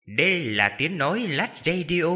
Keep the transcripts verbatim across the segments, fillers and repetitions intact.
Đây là tiếng nói Lách Radio.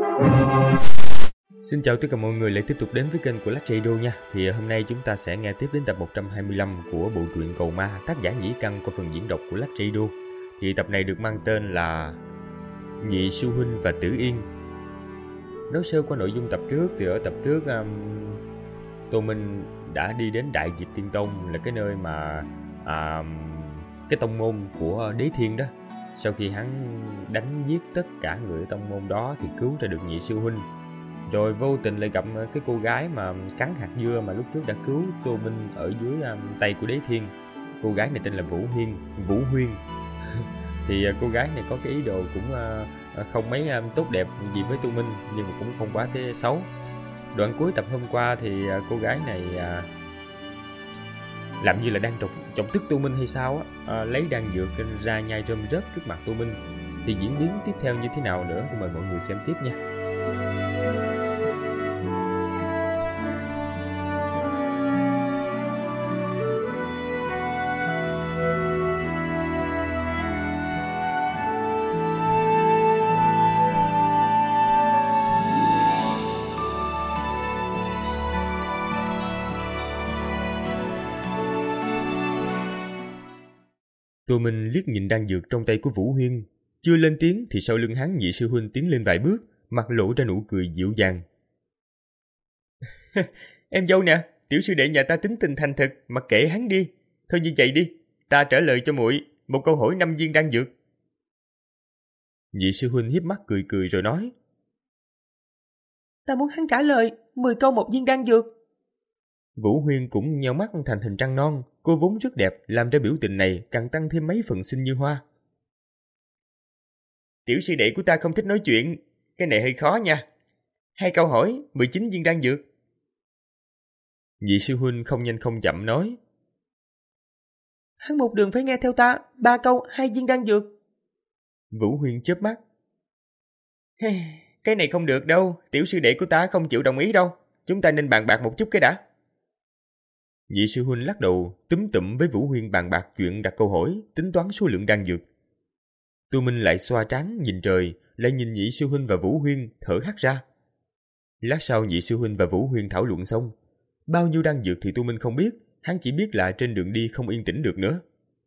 Xin chào tất cả mọi người lại tiếp tục đến với kênh của Lách Radio nha. Thì hôm nay chúng ta sẽ nghe tiếp đến tập một trăm hai mươi lăm của bộ truyện Cầu Ma, tác giả Nhĩ Căn qua phần diễn đọc của Lách Radio. Thì tập này được mang tên là Nhị Sư Huynh và Tử Yên. Nói sơ qua nội dung tập trước thì ở tập trước um, Tô Minh đã đi đến Đại Diệp Tiên Tông, là cái nơi mà um, cái tông môn của Đế Thiên đó. Sau khi hắn đánh giết tất cả người ở tông môn đó thì cứu ra được Nhị Sư Huynh. Rồi vô tình lại gặp cái cô gái mà cắn hạt dưa mà lúc trước đã cứu Tô Minh ở dưới um, tay của Đế Thiên. Cô gái này tên là Vũ Huyên, Vũ Huyên. Thì uh, cô gái này có cái ý đồ cũng uh, không mấy um, tốt đẹp gì với Tô Minh, nhưng mà cũng không quá thế xấu. Đoạn cuối tập hôm qua thì uh, cô gái này uh, làm như là đang trọng, trọng tức Tô Minh hay sao á, uh, lấy đan dược ra nhai rơm rớt trước mặt Tô Minh. Thì diễn biến tiếp theo như thế nào nữa thì mời mọi người xem tiếp nha. Tô Minh liếc nhìn đan dược trong tay của Vũ Huyên, chưa lên tiếng thì sau lưng hắn Nhị Sư Huynh tiến lên vài bước, mặt lộ ra nụ cười dịu dàng. Em dâu nè, tiểu sư đệ nhà ta tính tình thành thực, mặc kệ hắn đi. Thôi như vậy đi, ta trả lời cho muội một câu hỏi năm viên đan dược. Nhị Sư Huynh hiếp mắt cười cười rồi nói. Ta muốn hắn trả lời mười câu một viên đan dược. Vũ Huyên cũng nheo mắt thành hình trăng non, cô vốn rất đẹp, làm ra biểu tình này càng tăng thêm mấy phần xinh như hoa. Tiểu sư đệ của ta không thích nói chuyện, cái này hơi khó nha. Hai câu hỏi, mười chín viên đan dược. Nhị Sư Huynh không nhanh không chậm nói. Hắn một đường phải nghe theo ta, ba câu, hai viên đan dược. Vũ Huyên chớp mắt. Cái này không được đâu, tiểu sư đệ của ta không chịu đồng ý đâu. Chúng ta nên bàn bạc một chút cái đã. Nhị Sư Huynh lắc đầu, túm tụm với Vũ Huyên bàn bạc chuyện đặt câu hỏi, tính toán số lượng đan dược. Tô Minh lại xoa trán nhìn trời, lại nhìn Nhị Sư Huynh và Vũ Huyên, thở hắt ra. Lát sau Nhị Sư Huynh và Vũ Huyên thảo luận xong, bao nhiêu đan dược thì Tô Minh không biết, hắn chỉ biết là trên đường đi không yên tĩnh được nữa.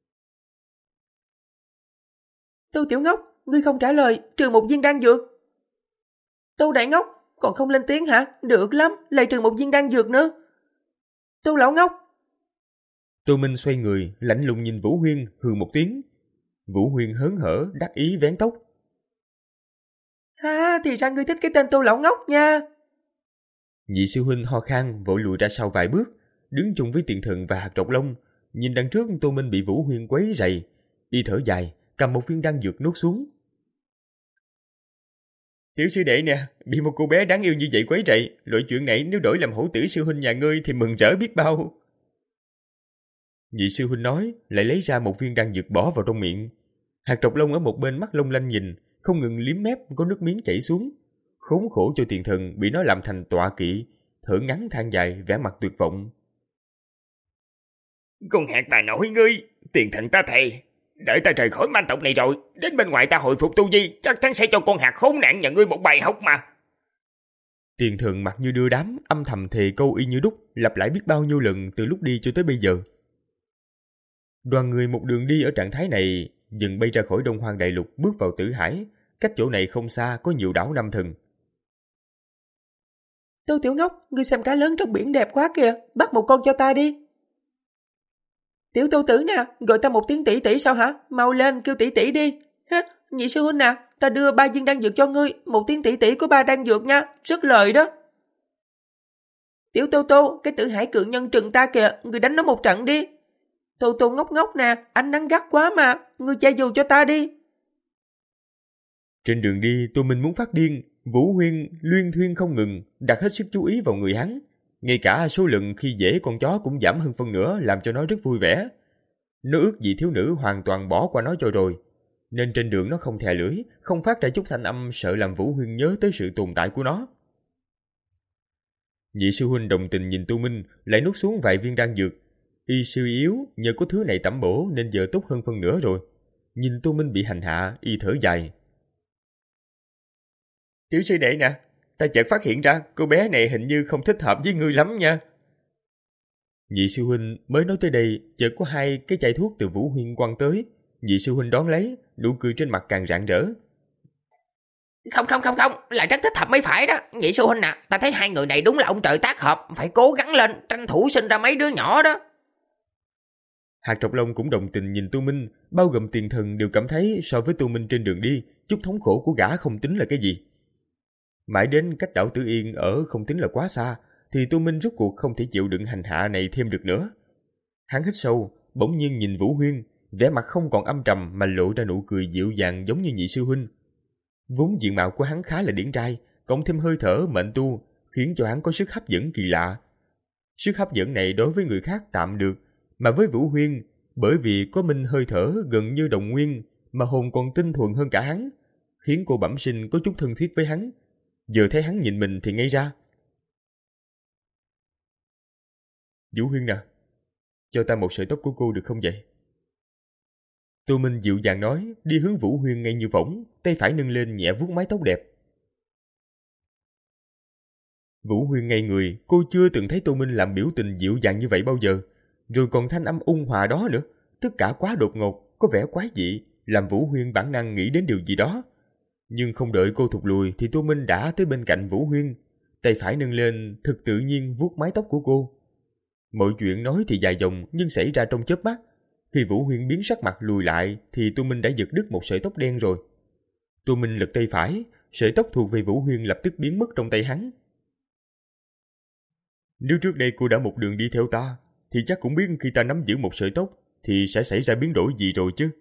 Tô Tiểu Ngốc, ngươi không trả lời, trừ một viên đan dược. Tô Đại Ngốc, còn không lên tiếng hả? Được lắm, lại trừ một viên đan dược nữa. Tô Lão Ngốc. Tô Minh xoay người, lạnh lùng nhìn Vũ Huyên, hừ một tiếng. Vũ Huyên hớn hở, đắc ý vén tóc. Ha, thì ra ngươi thích cái tên Tô Lão Ngốc nha. Nhị Sư Huynh ho khan, vội lùi ra sau vài bước, đứng chung với Tiền Thần và Hạt Trọc Long, nhìn đằng trước Tô Minh bị Vũ Huyên quấy rầy, y thở dài, cầm một viên đan dược nuốt xuống. Tiểu sư đệ nè, bị một cô bé đáng yêu như vậy quấy rầy, loại chuyện này nếu đổi làm hổ tử sư huynh nhà ngươi thì mừng rỡ biết bao. Nhị Sư Huynh nói, lại lấy ra một viên đan dược bỏ vào trong miệng. Hạt Trọc Long ở một bên mắt long lanh nhìn, không ngừng liếm mép, có nước miếng chảy xuống. Khốn khổ cho Tiền Thần bị nó làm thành tọa kỵ, thở ngắn than dài, vẻ mặt tuyệt vọng. Con hạt tài nổi ngươi, Tiền Thần ta thề, đợi ta rời khỏi man tộc này rồi, đến bên ngoài ta hồi phục tu vi, chắc chắn sẽ cho con hạt khốn nạn nhà ngươi một bài học mà. Tiền Thần mặt như đưa đám, âm thầm thề câu y như đúc, lặp lại biết bao nhiêu lần từ lúc đi cho tới bây giờ. Đoàn người một đường đi ở trạng thái này, dần bay ra khỏi Đông Hoang Đại Lục, bước vào Tử Hải. Cách chỗ này không xa có nhiều đảo Nam Thần. Tô Tiểu Ngốc, ngươi xem cá lớn trong biển đẹp quá kìa, bắt một con cho ta đi. Tiểu Tô Tử nè, gọi ta một tiếng tỷ tỷ sao hả? Mau lên, kêu tỷ tỷ đi. Ha, Nhị Sư Huynh nè, ta đưa ba viên đan dược cho ngươi, một tiếng tỷ tỷ có ba đan dược nha, rất lời đó. Tiểu Tô Tô, cái Tử Hải cự nhân trừng ta kìa, ngươi đánh nó một trận đi. Tô Tô ngốc ngốc nè, ánh nắng gắt quá mà, ngươi che dù cho ta đi. Trên đường đi, Tô Minh muốn phát điên, Vũ Huyên luyên thuyên không ngừng, đặt hết sức chú ý vào người hắn. Ngay cả số lần khi dễ con chó cũng giảm hơn phân nửa, làm cho nó rất vui vẻ. Nó ước gì thiếu nữ hoàn toàn bỏ qua nó cho rồi, nên trên đường nó không thè lưỡi, không phát ra chút thanh âm, sợ làm Vũ Huyên nhớ tới sự tồn tại của nó. Nhị Sư Huynh đồng tình nhìn Tô Minh, lại nuốt xuống vài viên đan dược. Y suy yếu, nhờ có thứ này tẩm bổ nên giờ tốt hơn phân nửa rồi. Nhìn Tô Minh bị hành hạ, y thở dài. Tiểu sư đệ nè, ta chợt phát hiện ra cô bé này hình như không thích hợp với ngươi lắm nha. Nhị sư huynh mới nói tới đây, chợt có hai cái chai thuốc từ Vũ Huyên quăng tới. Nhị sư huynh đón lấy, nụ cười trên mặt càng rạng rỡ. Không không không không, là rất thích hợp mới phải đó. Nhị sư huynh à, ta thấy hai người này đúng là ông trời tác hợp, phải cố gắng lên, tranh thủ sinh ra mấy đứa nhỏ đó. Hạt Trọc Long cũng đồng tình nhìn Tô Minh, bao gồm Tiền Thần đều cảm thấy so với Tô Minh trên đường đi, chút thống khổ của gã không tính là cái gì. Mãi đến cách đảo Tử Yên ở không tính là quá xa, thì Tô Minh rốt cuộc không thể chịu đựng hành hạ này thêm được nữa. Hắn hít sâu, bỗng nhiên nhìn Vũ Huyên, vẻ mặt không còn âm trầm mà lộ ra nụ cười dịu dàng giống như nhị sư huynh. Vốn diện mạo của hắn khá là điển trai, cộng thêm hơi thở mệnh tu, khiến cho hắn có sức hấp dẫn kỳ lạ. Sức hấp dẫn này đối với người khác tạm được, mà với Vũ Huyên, bởi vì có minh hơi thở gần như đồng nguyên, mà hồn còn tinh thuần hơn cả hắn, khiến cô bẩm sinh có chút thân thiết với hắn. Giờ thấy hắn nhìn mình thì ngây ra. Vũ Huyên nè, cho ta một sợi tóc của cô được không vậy? Tô Minh dịu dàng nói, đi hướng Vũ Huyên ngay như võng, tay phải nâng lên nhẹ vuốt mái tóc đẹp. Vũ Huyên ngây người, cô chưa từng thấy Tô Minh làm biểu tình dịu dàng như vậy bao giờ, rồi còn thanh âm ôn hòa đó nữa, tất cả quá đột ngột, có vẻ quái dị, làm Vũ Huyên bản năng nghĩ đến điều gì đó. Nhưng không đợi cô thụt lùi thì Tô Minh đã tới bên cạnh Vũ Huyên, tay phải nâng lên, thực tự nhiên vuốt mái tóc của cô. Mọi chuyện nói thì dài dòng nhưng xảy ra trong chớp mắt. Khi Vũ Huyên biến sắc mặt lùi lại thì Tô Minh đã giật đứt một sợi tóc đen rồi. Tô Minh lật tay phải, sợi tóc thuộc về Vũ Huyên lập tức biến mất trong tay hắn. Nếu trước đây cô đã một đường đi theo ta, thì chắc cũng biết khi ta nắm giữ một sợi tóc thì sẽ xảy ra biến đổi gì rồi chứ.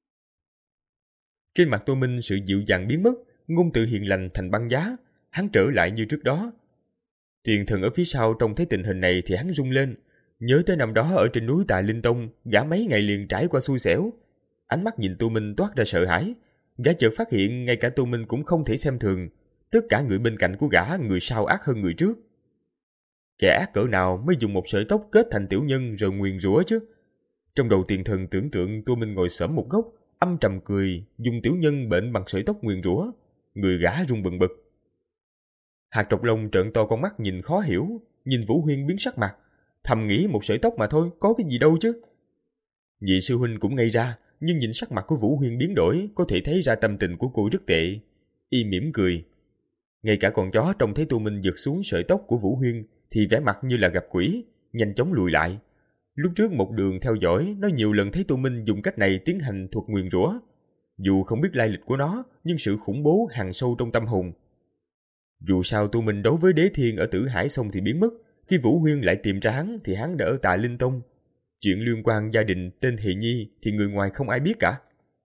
Trên mặt Tô Minh sự dịu dàng biến mất, ngôn từ hiền lành thành băng giá, hắn trở lại như trước đó. Tiền Thần ở phía sau trông thấy tình hình này thì hắn rung lên, nhớ tới năm đó ở trên núi Tà Linh Tông, gã mấy ngày liền trải qua xui xẻo. Ánh mắt nhìn Tô Minh toát ra sợ hãi, gã chợt phát hiện ngay cả Tô Minh cũng không thể xem thường, tất cả người bên cạnh của gã người sau ác hơn người trước. Kẻ ác cỡ nào mới dùng một sợi tóc kết thành tiểu nhân rồi nguyền rủa chứ? Trong đầu Tiền Thần tưởng tượng Tô Minh ngồi xổm một góc, âm trầm cười, dùng tiểu nhân bệnh bằng sợi tóc nguyền rủa, người gã run bần bật. Hạt Trọc Long trợn to con mắt nhìn khó hiểu, nhìn Vũ Huyên biến sắc mặt, thầm nghĩ một sợi tóc mà thôi, có cái gì đâu chứ. Nhị sư huynh cũng ngây ra, nhưng nhìn sắc mặt của Vũ Huyên biến đổi, có thể thấy ra tâm tình của cô rất tệ. Y mỉm cười. Ngay cả con chó trông thấy Tô Minh giật xuống sợi tóc của Vũ Huyên thì vẻ mặt như là gặp quỷ, nhanh chóng lùi lại. Lúc trước một đường theo dõi, nó nhiều lần thấy Tô Minh dùng cách này tiến hành thuật nguyền rủa. Dù không biết lai lịch của nó, nhưng sự khủng bố hằn sâu trong tâm hồn. Dù sao Tô Minh đấu với Đế Thiên ở Tử Hải xong thì biến mất, khi Vũ Huyên lại tìm ra hắn thì hắn đã ở Tà Linh Tông. Chuyện liên quan gia đình tên Hề Nhi thì người ngoài không ai biết cả.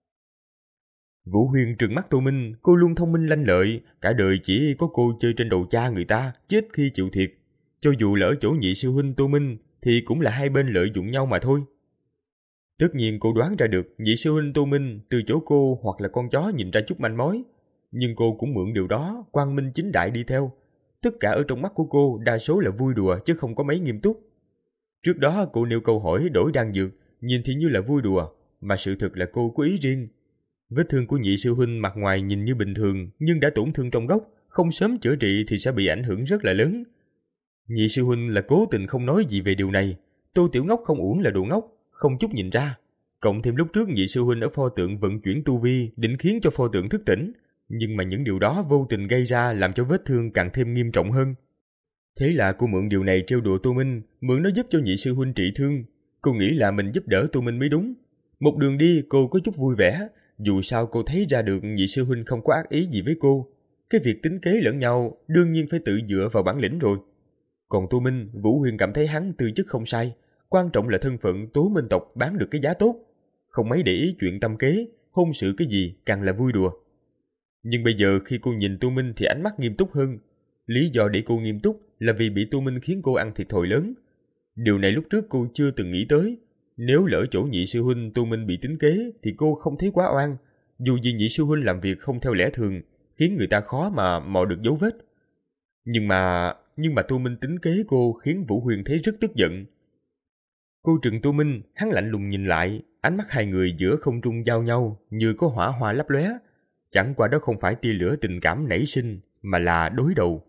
Vũ Huyên trừng mắt Tô Minh, cô luôn thông minh lanh lợi, cả đời chỉ có cô chơi trên đầu cha người ta, chết khi chịu thiệt. Cho dù là ở chỗ nhị sư huynh Tô Minh thì cũng là hai bên lợi dụng nhau mà thôi. Tất nhiên cô đoán ra được nhị sư huynh Tô Minh từ chỗ cô hoặc là con chó nhìn ra chút manh mối, nhưng cô cũng mượn điều đó quang minh chính đại đi theo. Tất cả ở trong mắt của cô đa số là vui đùa chứ không có mấy nghiêm túc. Trước đó cô nêu câu hỏi đổi đan dược, nhìn thì như là vui đùa, mà sự thực là cô có ý riêng. Vết thương của nhị sư huynh mặt ngoài nhìn như bình thường, nhưng đã tổn thương trong gốc, không sớm chữa trị thì sẽ bị ảnh hưởng rất là lớn. Nhị sư huynh là cố tình không nói gì về điều này. Tô Tiểu Ngốc không uổng là đồ ngốc, không chút nhìn ra. Cộng thêm lúc trước nhị sư huynh ở pho tượng vận chuyển tu vi định khiến cho pho tượng thức tỉnh, nhưng mà những điều đó vô tình gây ra làm cho vết thương càng thêm nghiêm trọng hơn. Thế là cô mượn điều này trêu đùa Tô Minh, mượn nó giúp cho nhị sư huynh trị thương. Cô nghĩ là mình giúp đỡ Tô Minh mới đúng. Một đường đi cô có chút vui vẻ, dù sao cô thấy ra được nhị sư huynh không có ác ý gì với cô. Cái việc tính kế lẫn nhau đương nhiên phải tự dựa vào bản lĩnh rồi. Còn Tô Minh, Vũ Huyên cảm thấy hắn tư chất không sai, quan trọng là thân phận Tố Minh tộc bán được cái giá tốt, không mấy để ý chuyện tâm kế, hôn sự cái gì càng là vui đùa. Nhưng bây giờ khi cô nhìn Tô Minh thì ánh mắt nghiêm túc hơn. Lý do để cô nghiêm túc là vì bị Tô Minh khiến cô ăn thiệt thòi lớn. Điều này lúc trước cô chưa từng nghĩ tới. Nếu lỡ chỗ nhị sư huynh Tô Minh bị tính kế thì cô không thấy quá oan. Dù gì nhị sư huynh làm việc không theo lẽ thường, khiến người ta khó mà mò được dấu vết. Nhưng mà... Nhưng mà Tô Minh tính kế cô khiến Vũ Huyền thấy rất tức giận. Cô trừng Tô Minh, hắn lạnh lùng nhìn lại, ánh mắt hai người giữa không trung giao nhau như có hỏa hoa lấp lóe. Chẳng qua đó không phải tia lửa tình cảm nảy sinh, mà là đối đầu.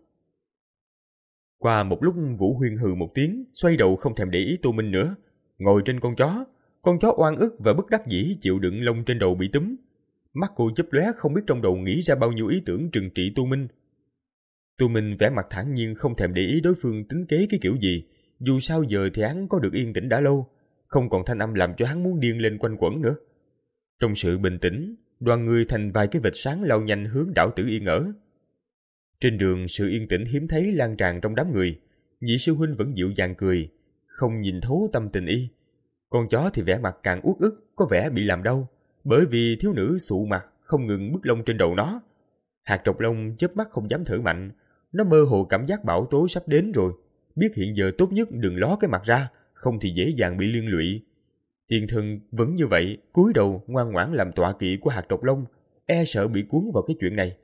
Qua một lúc, Vũ Huyên hừ một tiếng, xoay đầu không thèm để ý Tô Minh nữa, ngồi trên con chó. Con chó oan ức và bất đắc dĩ chịu đựng lông trên đầu bị túm. Mắt cô chớp lóe, không biết trong đầu nghĩ ra bao nhiêu ý tưởng trừng trị Tô Minh. Tô Minh vẻ mặt thản nhiên, không thèm để ý đối phương tính kế cái kiểu gì. Dù sao giờ thì hắn có được yên tĩnh đã lâu, không còn thanh âm làm cho hắn muốn điên lên quanh quẩn nữa. Trong sự bình tĩnh, đoàn người thành vài cái vệt sáng lao nhanh hướng đảo Tử Yên ở. Trên đường, sự yên tĩnh hiếm thấy lan tràn trong đám người. Nhị sư huynh vẫn dịu dàng cười, không nhìn thấu tâm tình y. Con chó thì vẻ mặt càng uất ức, có vẻ bị làm đau, bởi vì thiếu nữ sụ mặt không ngừng bứt lông trên đầu nó. Hạt trọc lông chớp mắt không dám thở mạnh, nó mơ hồ cảm giác bão tố sắp đến rồi, biết hiện giờ tốt nhất đừng ló cái mặt ra, không thì dễ dàng bị liên lụy. Tiền Thần vẫn như vậy, cúi đầu ngoan ngoãn làm tọa kỵ của hạt trọc lông, e sợ bị cuốn vào cái chuyện này.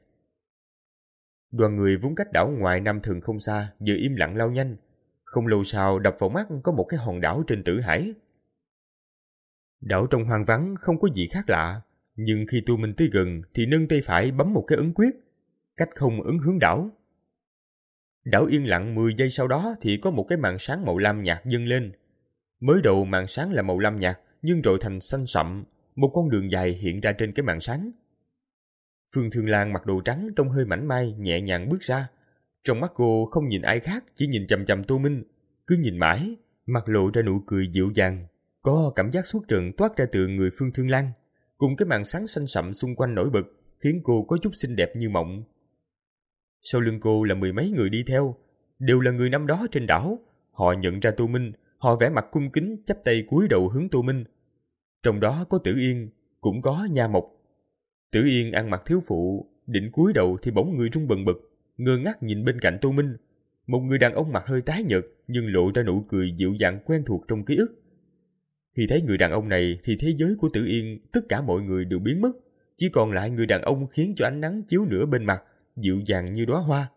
Đoàn người vốn cách đảo ngoài Nam Thường không xa, giờ im lặng lao nhanh. Không lâu sau đập vào mắt có một cái hòn đảo trên Tử Hải. Đảo trong hoang vắng không có gì khác lạ, nhưng khi Tô Minh tới gần thì nâng tay phải bấm một cái ấn quyết, cách không ấn hướng đảo. Đảo yên lặng mười giây sau đó thì có một cái màn sáng màu lam nhạt dâng lên. Mới đầu màn sáng là màu lam nhạt nhưng rồi thành xanh sậm, một con đường dài hiện ra trên cái màn sáng. Phương Thương Lan mặc đồ trắng trông hơi mảnh mai nhẹ nhàng bước ra. Trong mắt cô không nhìn ai khác, chỉ nhìn chằm chằm Tô Minh, cứ nhìn mãi, mặt lộ ra nụ cười dịu dàng. Có cảm giác suốt trần toát ra từ người Phương Thương Lan, cùng cái màn sáng xanh sậm xung quanh nổi bật, khiến cô có chút xinh đẹp như mộng. Sau lưng cô là mười mấy người đi theo, đều là người năm đó trên đảo. Họ nhận ra Tô Minh, họ vẻ mặt cung kính chắp tay cúi đầu hướng Tô Minh. Trong đó có Tử Yên, cũng có Nha Mộc. Tử Yên ăn mặc thiếu phụ, định cúi đầu thì bỗng người rung bần bật, ngơ ngác nhìn bên cạnh Tô Minh. Một người đàn ông mặt hơi tái nhợt nhưng lộ ra nụ cười dịu dàng quen thuộc trong ký ức. Khi thấy người đàn ông này thì thế giới của Tử Yên tất cả mọi người đều biến mất, chỉ còn lại người đàn ông khiến cho ánh nắng chiếu nửa bên mặt, dịu dàng như đóa hoa.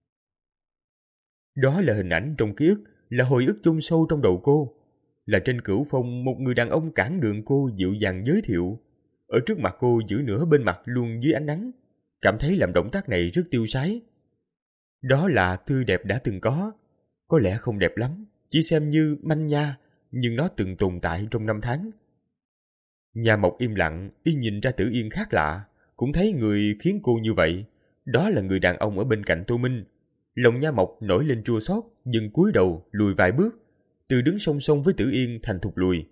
Đó là hình ảnh trong ký ức, là hồi ức chôn sâu trong đầu cô. Là trên Cửu Phong một người đàn ông cản đường cô dịu dàng giới thiệu. Ở trước mặt cô giữ nửa bên mặt luôn dưới ánh nắng, cảm thấy làm động tác này rất tiêu sái. Đó là tươi đẹp đã từng có, có lẽ không đẹp lắm, chỉ xem như manh nha, nhưng nó từng tồn tại trong năm tháng. Nha Mộc im lặng, y nhìn ra Tử Yên khác lạ, cũng thấy người khiến cô như vậy. Đó là người đàn ông ở bên cạnh Tô Minh. Lòng Nha Mộc nổi lên chua xót, dừng cúi đầu lùi vài bước, từ đứng song song với Tử Yên thành thụt lùi.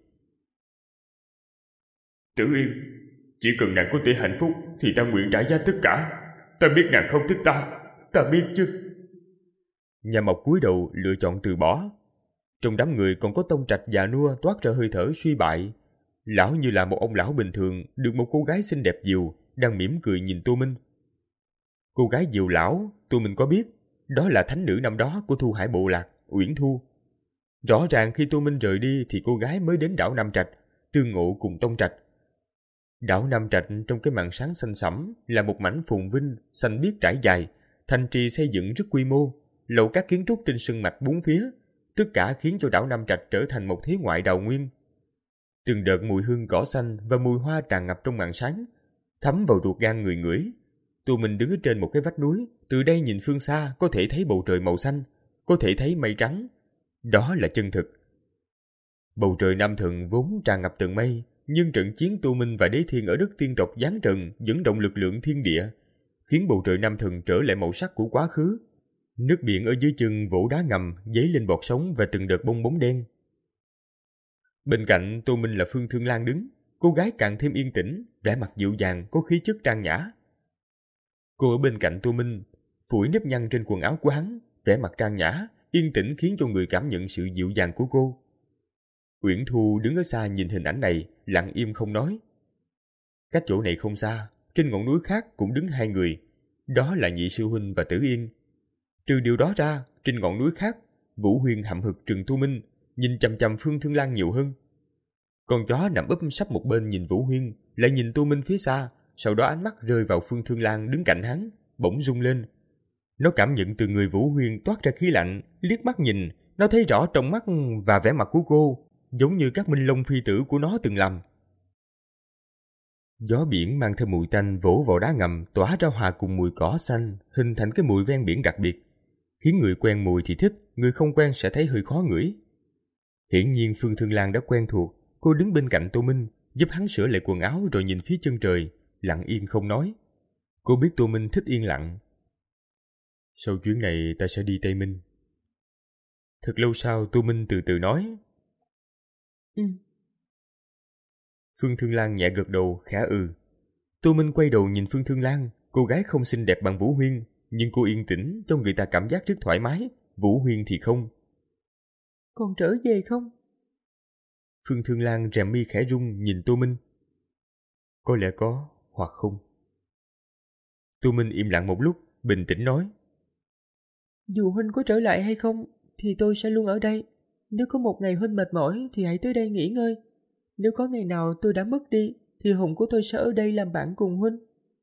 Tử Yên, chỉ cần nàng có thể hạnh phúc thì ta nguyện trả giá tất cả. Ta biết nàng không thích ta, ta biết chứ. Nha Mộc cúi đầu lựa chọn từ bỏ. Trong đám người còn có Tông Trạch già nua toát ra hơi thở suy bại. Lão như là một ông lão bình thường được một cô gái xinh đẹp dìu, đang mỉm cười nhìn Tô Minh. Cô gái dìu lão, Tô Minh có biết, đó là thánh nữ năm đó của Thu Hải Bộ Lạc, Uyển Thu. Rõ ràng khi Tô Minh rời đi thì cô gái mới đến đảo Nam Trạch, tương ngộ cùng Tông Trạch. Đảo Nam Trạch trong cái màn sáng xanh sẫm là một mảnh phồn vinh, xanh biếc trải dài, thành trì xây dựng rất quy mô, lầu các kiến trúc trên sơn mạch bốn phía, tất cả khiến cho đảo Nam Trạch trở thành một thế ngoại đào nguyên. Từng đợt mùi hương cỏ xanh và mùi hoa tràn ngập trong màn sáng, thấm vào ruột gan người ngửi. Tô Minh đứng ở trên một cái vách núi, từ đây nhìn phương xa có thể thấy bầu trời màu xanh, có thể thấy mây trắng. Đó là chân thực. Bầu trời Nam Thần vốn tràn ngập tầng mây, nhưng trận chiến Tô Minh và Đế Thiên ở đất tiên tộc giáng trần dẫn động lực lượng thiên địa, khiến bầu trời Nam Thần trở lại màu sắc của quá khứ. Nước biển ở dưới chân vỗ đá ngầm dấy lên bọt sóng và từng đợt bong bóng đen. Bên cạnh Tô Minh là Phương Thương Lan đứng, cô gái càng thêm yên tĩnh, vẻ mặt dịu dàng, có khí chất trang nhã. Cô ở bên cạnh Tô Minh, phủi nếp nhăn trên quần áo của hắn, vẻ mặt trang nhã, yên tĩnh khiến cho người cảm nhận sự dịu dàng của cô. Uyển Thu đứng ở xa nhìn hình ảnh này, lặng im không nói. Cách chỗ này không xa, trên ngọn núi khác cũng đứng hai người, đó là Nhị Sư Huynh và Tử Yên. Trừ điều đó ra, trên ngọn núi khác, Vũ Huyên hậm hực trừng Tô Minh, nhìn chằm chằm Phương Thương Lan nhiều hơn. Con chó nằm úp sắp một bên nhìn Vũ Huyên, lại nhìn Tô Minh phía xa, sau đó ánh mắt rơi vào Phương Thương Lan đứng cạnh hắn, bỗng rung lên. Nó cảm nhận từ người Vũ Huyên toát ra khí lạnh, liếc mắt nhìn, nó thấy rõ trong mắt và vẻ mặt của cô, giống như các minh long phi tử của nó từng làm. Gió biển mang theo mùi tanh vỗ vào đá ngầm, tỏa ra hòa cùng mùi cỏ xanh, hình thành cái mùi ven biển đặc biệt, khiến người quen mùi thì thích, người không quen sẽ thấy hơi khó ngửi. Hiển nhiên Phương Thương Lan đã quen thuộc, cô đứng bên cạnh Tô Minh, giúp hắn sửa lại quần áo rồi nhìn phía chân trời, lặng yên không nói. Cô biết Tô Minh thích yên lặng. Sau chuyến này ta sẽ đi Tây Minh. Thật lâu sau Tô Minh từ từ nói. Ừ. Phương Thương Lan nhẹ gật đầu, khẽ ừ. Tô Minh quay đầu nhìn Phương Thương Lan, cô gái không xinh đẹp bằng Vũ Huyên, nhưng cô yên tĩnh, cho người ta cảm giác rất thoải mái. Vũ Huyên thì không. Còn trở về không? Phương Thương Lan rèm mi khẽ rung nhìn Tô Minh. Có lẽ có, hoặc không. Tô Minh im lặng một lúc, bình tĩnh nói. Dù Huynh có trở lại hay không, thì tôi sẽ luôn ở đây. Nếu có một ngày Huynh mệt mỏi, thì hãy tới đây nghỉ ngơi. Nếu có ngày nào tôi đã mất đi, thì hồn của tôi sẽ ở đây làm bạn cùng Huynh.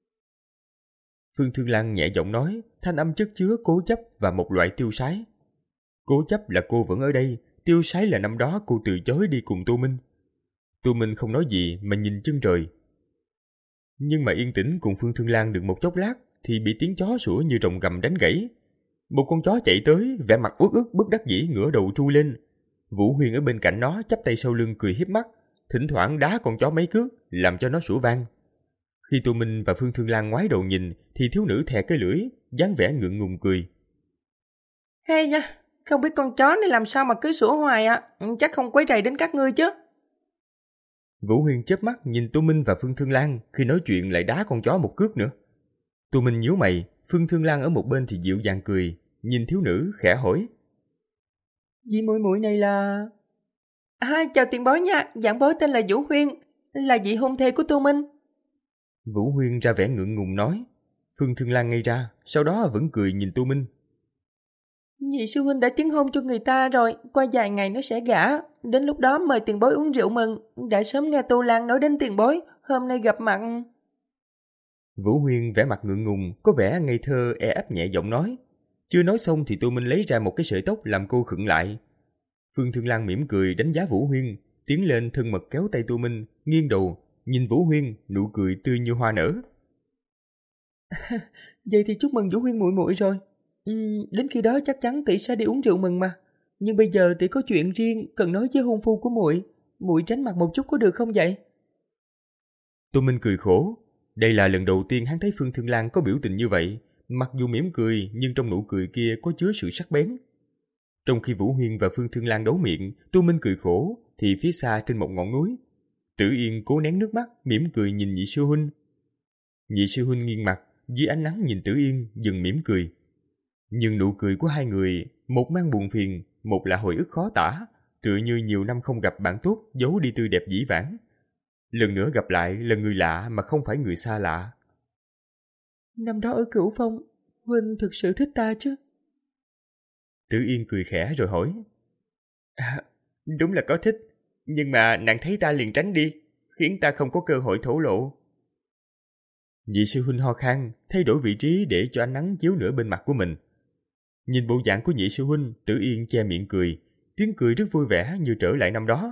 Phương Thương Lan nhẹ giọng nói, thanh âm chất chứa cố chấp và một loại tiêu sái. Cố chấp là cô vẫn ở đây, tiêu sái là năm đó cô từ chối đi cùng Tô Minh. Tô Minh không nói gì mà nhìn chân trời. Nhưng mà yên tĩnh cùng Phương Thương Lan được một chốc lát thì bị tiếng chó sủa như rồng gầm đánh gãy. Một con chó chạy tới, vẻ mặt uất ức bất đắc dĩ ngửa đầu tru lên. Vũ Huyên ở bên cạnh nó chắp tay sau lưng cười hiếp mắt, thỉnh thoảng đá con chó mấy cước làm cho nó sủa vang. Khi Tô Minh và Phương Thương Lan ngoái đầu nhìn thì thiếu nữ thè cái lưỡi, dáng vẻ ngượng ngùng cười. Hay nha, không biết con chó này làm sao mà cứ sủa hoài ạ, à? Chắc không quấy rầy đến các ngươi chứ. Vũ Huyên chớp mắt nhìn Tô Minh và Phương Thương Lan, khi nói chuyện lại đá con chó một cước nữa. Tô Minh nhíu mày, Phương Thương Lan ở một bên thì dịu dàng cười, nhìn thiếu nữ khẽ hỏi. Dì muội muội này là... À, chào tiền bối nha, giảng bối tên là Vũ Huyên, là vị hôn thê của Tô Minh. Vũ Huyên ra vẻ ngượng ngùng nói. Phương Thương Lan ngây ra, sau đó vẫn cười nhìn Tô Minh. Nhị sư huynh đã chứng hôn cho người ta rồi, qua vài ngày nó sẽ gả. Đến lúc đó mời tiền bối uống rượu mừng. Đã sớm nghe Tô Lan nói đến tiền bối, hôm nay gặp mặt. Vũ Huyên vẻ mặt ngượng ngùng, có vẻ ngây thơ e ấp nhẹ giọng nói. Chưa nói xong thì Tô Minh lấy ra một cái sợi tóc làm cô khựng lại. Phương Thương Lan mỉm cười đánh giá Vũ Huyên, tiến lên thân mật kéo tay Tô Minh, nghiêng đầu, nhìn Vũ Huyên, nụ cười tươi như hoa nở. Vậy thì chúc mừng Vũ Huyên muội muội rồi. Ừ, đến khi đó chắc chắn tỷ sẽ đi uống rượu mừng mà. Nhưng bây giờ tỷ có chuyện riêng cần nói với hôn phu của muội, muội tránh mặt một chút có được không vậy? Tô Minh cười khổ. Đây là lần đầu tiên hắn thấy Phương Thương Lan có biểu tình như vậy, mặc dù mỉm cười nhưng trong nụ cười kia có chứa sự sắc bén. Trong khi Vũ Huyên và Phương Thương Lan đấu miệng, Tô Minh cười khổ, thì phía xa trên một ngọn núi, Tử Yên cố nén nước mắt, mỉm cười nhìn nhị sư huynh. Nhị sư huynh nghiêng mặt, dưới ánh nắng nhìn Tử Yên, dừng mỉm cười. Nhưng nụ cười của hai người, một mang buồn phiền, một là hồi ức khó tả, tựa như nhiều năm không gặp bạn tốt, giấu đi tươi đẹp dĩ vãng. Lần nữa gặp lại là người lạ mà không phải người xa lạ. Năm đó ở Cửu Phong, huynh thực sự thích ta chứ? Tử Yên cười khẽ rồi hỏi. À, đúng là có thích, nhưng mà nàng thấy ta liền tránh đi, khiến ta không có cơ hội thổ lộ. Nhị sư huynh ho khan, thay đổi vị trí để cho ánh nắng chiếu nửa bên mặt của mình. Nhìn bộ dạng của nhị sư huynh, Tử Yên che miệng cười, tiếng cười rất vui vẻ như trở lại năm đó.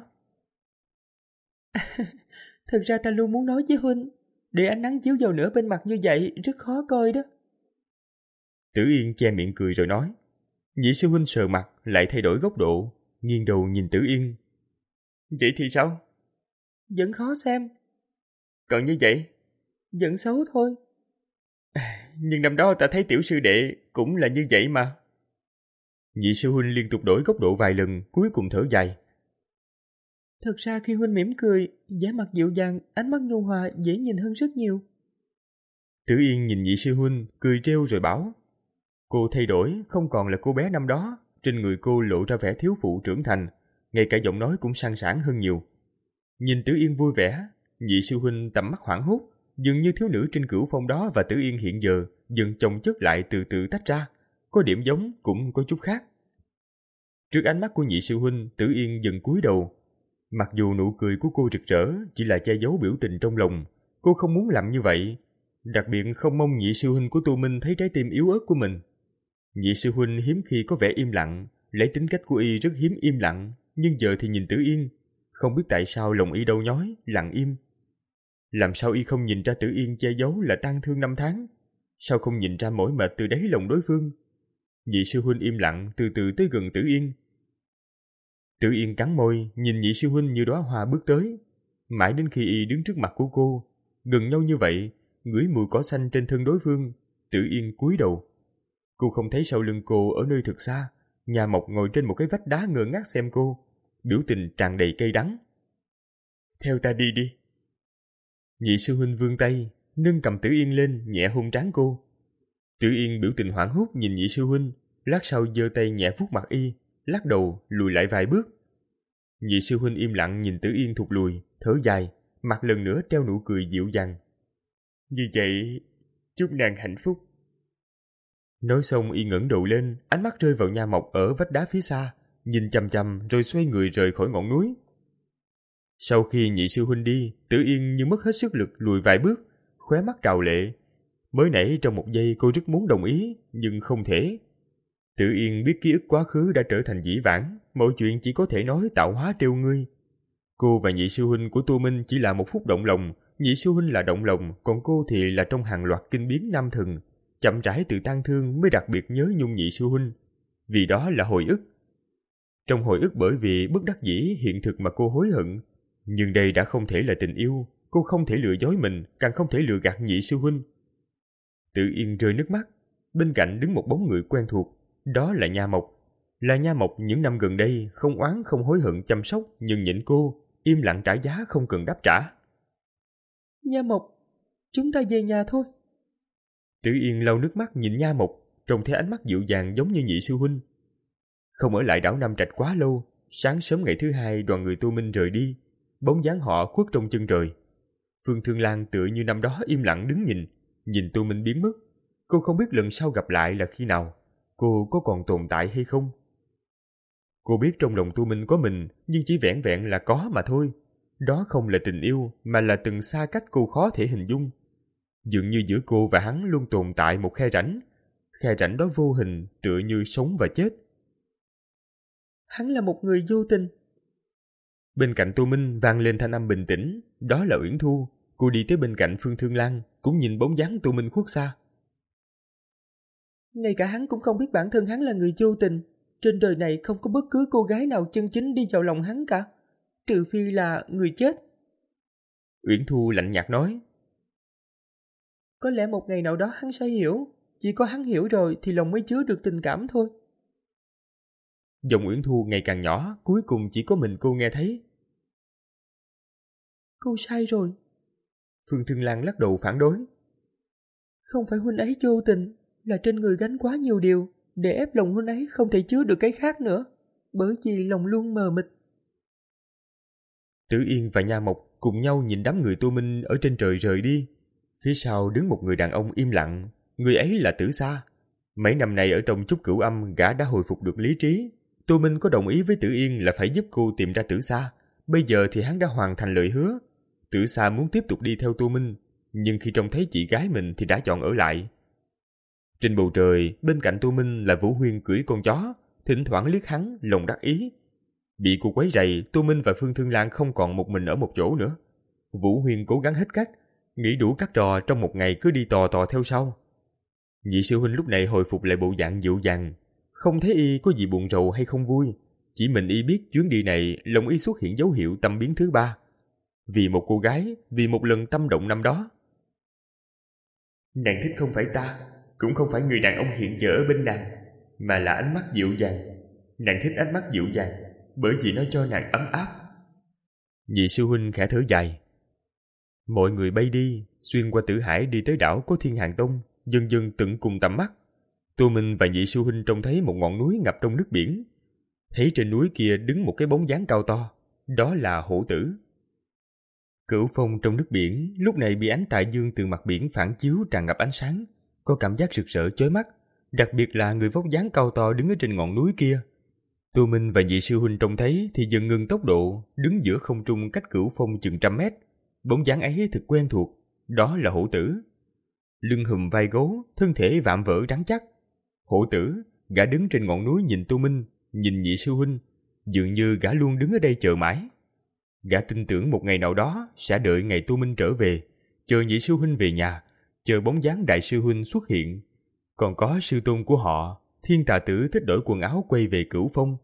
Thực ra ta luôn muốn nói với huynh, để ánh nắng chiếu vào nửa bên mặt như vậy rất khó coi đó. Tử Yên che miệng cười rồi nói. Nhị sư huynh sờ mặt lại thay đổi góc độ, nghiêng đầu nhìn Tử Yên. Vậy thì sao? Vẫn khó xem. Còn như vậy? Vẫn xấu thôi. Nhưng năm đó ta thấy tiểu sư đệ cũng là như vậy mà. Nhị sư huynh liên tục đổi góc độ vài lần, cuối cùng thở dài. Thật ra khi huynh mỉm cười, vẻ mặt dịu dàng, ánh mắt nhu hòa dễ nhìn hơn rất nhiều. Tử Yên nhìn nhị sư huynh, cười trêu rồi bảo. Cô thay đổi, không còn là cô bé năm đó, trên người cô lộ ra vẻ thiếu phụ trưởng thành, ngay cả giọng nói cũng sang sảng hơn nhiều. Nhìn Tử Yên vui vẻ, nhị sư huynh tầm mắt hoảng hốt, dường như thiếu nữ trên Cửu Phong đó và Tử Yên hiện giờ dần chồng chất lại từ từ tách ra, có điểm giống cũng có chút khác. Trước ánh mắt của nhị sư huynh, Tử Yên dần cúi đầu. Mặc dù nụ cười của cô rực rỡ chỉ là che giấu biểu tình trong lòng, cô không muốn làm như vậy, đặc biệt không mong nhị sư huynh của Tô Minh thấy trái tim yếu ớt của mình. Nhị sư huynh hiếm khi có vẻ im lặng, lấy tính cách của y rất hiếm im lặng, nhưng giờ thì nhìn Tử Yên, không biết tại sao lòng y đau nhói, lặng im. Làm sao y không nhìn ra Tử Yên che giấu là tang thương năm tháng? Sao không nhìn ra mỏi mệt từ đáy lòng đối phương? Nhị sư huynh im lặng từ từ tới gần Tử Yên. Tử Yên cắn môi, nhìn nhị sư huynh như đóa hoa bước tới. Mãi đến khi y đứng trước mặt của cô, gần nhau như vậy, ngửi mùi cỏ xanh trên thân đối phương, Tử Yên cúi đầu. Cô không thấy sau lưng cô ở nơi thực xa, Nhà Mộc ngồi trên một cái vách đá ngơ ngác xem cô, biểu tình tràn đầy cay đắng. Theo ta đi đi. Nhị sư huynh vươn tay, nâng cầm Tử Yên lên, nhẹ hôn trán cô. Tử Yên biểu tình hoảng hốt nhìn nhị sư huynh, lát sau giơ tay nhẹ vuốt mặt y, lắc đầu lùi lại vài bước. Nhị sư huynh im lặng nhìn Tử Yên thụt lùi, thở dài, mặt lần nữa treo nụ cười dịu dàng. Như vậy, chúc nàng hạnh phúc. Nói xong y ngẩng đầu lên, ánh mắt rơi vào Nha Mộc ở vách đá phía xa, nhìn chằm chằm rồi xoay người rời khỏi ngọn núi. Sau khi nhị sư huynh đi, Tử Yên như mất hết sức lực lùi vài bước, khóe mắt trào lệ. Mới nãy trong một giây cô rất muốn đồng ý, nhưng không thể. Tử Yên biết ký ức quá khứ đã trở thành dĩ vãng, mọi chuyện chỉ có thể nói tạo hóa trêu ngươi. Cô và nhị sư huynh của Tô Minh chỉ là một phút động lòng, nhị sư huynh là động lòng, còn cô thì là trong hàng loạt kinh biến nam thần. Chậm rãi từ tang thương mới đặc biệt nhớ nhung nhị sư huynh, vì đó là hồi ức. Trong hồi ức bởi vì bất đắc dĩ hiện thực mà cô hối hận, nhưng đây đã không thể là tình yêu, cô không thể lừa dối mình, càng không thể lừa gạt nhị sư huynh. Tử Yên rơi nước mắt, bên cạnh đứng một bóng người quen thuộc, đó là Nha Mộc. Là Nha Mộc những năm gần đây không oán không hối hận chăm sóc nhưng nhịn cô, im lặng trả giá không cần đáp trả. Nha Mộc, chúng ta về nhà thôi. Tử Yên lau nước mắt nhìn Nha Mộc, trông thấy ánh mắt dịu dàng giống như nhị sư huynh. Không ở lại đảo Nam Trạch quá lâu, sáng sớm ngày thứ hai đoàn người Tô Minh rời đi, bóng dáng họ khuất trong chân trời. Phương Thương Lan tựa như năm đó im lặng đứng nhìn, nhìn Tô Minh biến mất. Cô không biết lần sau gặp lại là khi nào, cô có còn tồn tại hay không. Cô biết trong lòng Tô Minh có mình, nhưng chỉ vẻn vẹn là có mà thôi. Đó không là tình yêu, mà là từng xa cách cô khó thể hình dung. Dường như giữa cô và hắn luôn tồn tại một khe rãnh. Khe rãnh đó vô hình, tựa như sống và chết. Hắn là một người vô tình. Bên cạnh Tô Minh vang lên thanh âm bình tĩnh, đó là Uyển Thu. Cô đi tới bên cạnh Phương Thương Lan, cũng nhìn bóng dáng Tô Minh khuất xa. Ngay cả hắn cũng không biết bản thân hắn là người vô tình. Trên đời này không có bất cứ cô gái nào chân chính đi vào lòng hắn cả, trừ phi là người chết. Uyển Thu lạnh nhạt nói. Có lẽ một ngày nào đó hắn sẽ hiểu, chỉ có hắn hiểu rồi thì lòng mới chứa được tình cảm thôi. Giọng Uyển Thu ngày càng nhỏ, cuối cùng chỉ có mình cô nghe thấy. Cô sai rồi. Phương Thương Lan lắc đầu phản đối. Không phải huynh ấy vô tình, là trên người gánh quá nhiều điều, để ép lòng huynh ấy không thể chứa được cái khác nữa, bởi vì lòng luôn mờ mịt. Tử Yên và Nha Mộc cùng nhau nhìn đám người Tô Minh ở trên trời rời đi. Phía sau đứng một người đàn ông im lặng, người ấy là Tử Sa. Mấy năm nay ở trong Trúc Cửu Âm, gã đã hồi phục được lý trí. Tô Minh có đồng ý với Tử Yên là phải giúp cô tìm ra Tử Sa. Bây giờ thì hắn đã hoàn thành lời hứa. Tử Sa muốn tiếp tục đi theo Tô Minh, nhưng khi trông thấy chị gái mình thì đã chọn ở lại. Trên bầu trời, bên cạnh Tô Minh là Vũ Huyên cưỡi con chó, thỉnh thoảng liếc hắn, lòng đắc ý. Bị cô quấy rầy, Tô Minh và Phương Thương Lan không còn một mình ở một chỗ nữa. Vũ Huyên cố gắng hết cách, nghĩ đủ các trò trong một ngày cứ đi tò tò theo sau. Nhị sư huynh lúc này hồi phục lại bộ dạng dịu dàng, không thấy y có gì buồn rầu hay không vui, chỉ mình y biết chuyến đi này lòng y xuất hiện dấu hiệu tâm biến thứ ba. Vì một cô gái, vì một lần tâm động năm đó. Nàng thích không phải ta, cũng không phải người đàn ông hiện giờ ở bên nàng, mà là ánh mắt dịu dàng. Nàng thích ánh mắt dịu dàng, bởi vì nó cho nàng ấm áp. Nhị sư huynh khẽ thở dài. Mọi người bay đi, xuyên qua Tử Hải đi tới đảo có Thiên Hàng Tông, dần dần tận cùng tầm mắt. Tô Minh và nhị sư huynh trông thấy một ngọn núi ngập trong nước biển. Thấy trên núi kia đứng một cái bóng dáng cao to, đó là Hổ Tử. Cửu phong trong nước biển lúc này bị ánh đại dương từ mặt biển phản chiếu tràn ngập ánh sáng, có cảm giác rực rỡ chói mắt, đặc biệt là người vóc dáng cao to đứng ở trên ngọn núi kia. Tô Minh và nhị sư huynh trông thấy thì dần ngừng tốc độ, đứng giữa không trung cách Cửu phong chừng trăm mét. Bóng dáng ấy thật quen thuộc, đó là Hổ Tử. Lưng hùm vai gấu, thân thể vạm vỡ rắn chắc. Hổ Tử, gã đứng trên ngọn núi nhìn Tô Minh, nhìn nhị sư huynh, dường như gã luôn đứng ở đây chờ mãi. Gã tin tưởng một ngày nào đó sẽ đợi ngày Tô Minh trở về, chờ nhị sư huynh về nhà, chờ bóng dáng đại sư huynh xuất hiện. Còn có sư tôn của họ, Thiên Tà Tử thích đổi quần áo quay về Cửu Phong.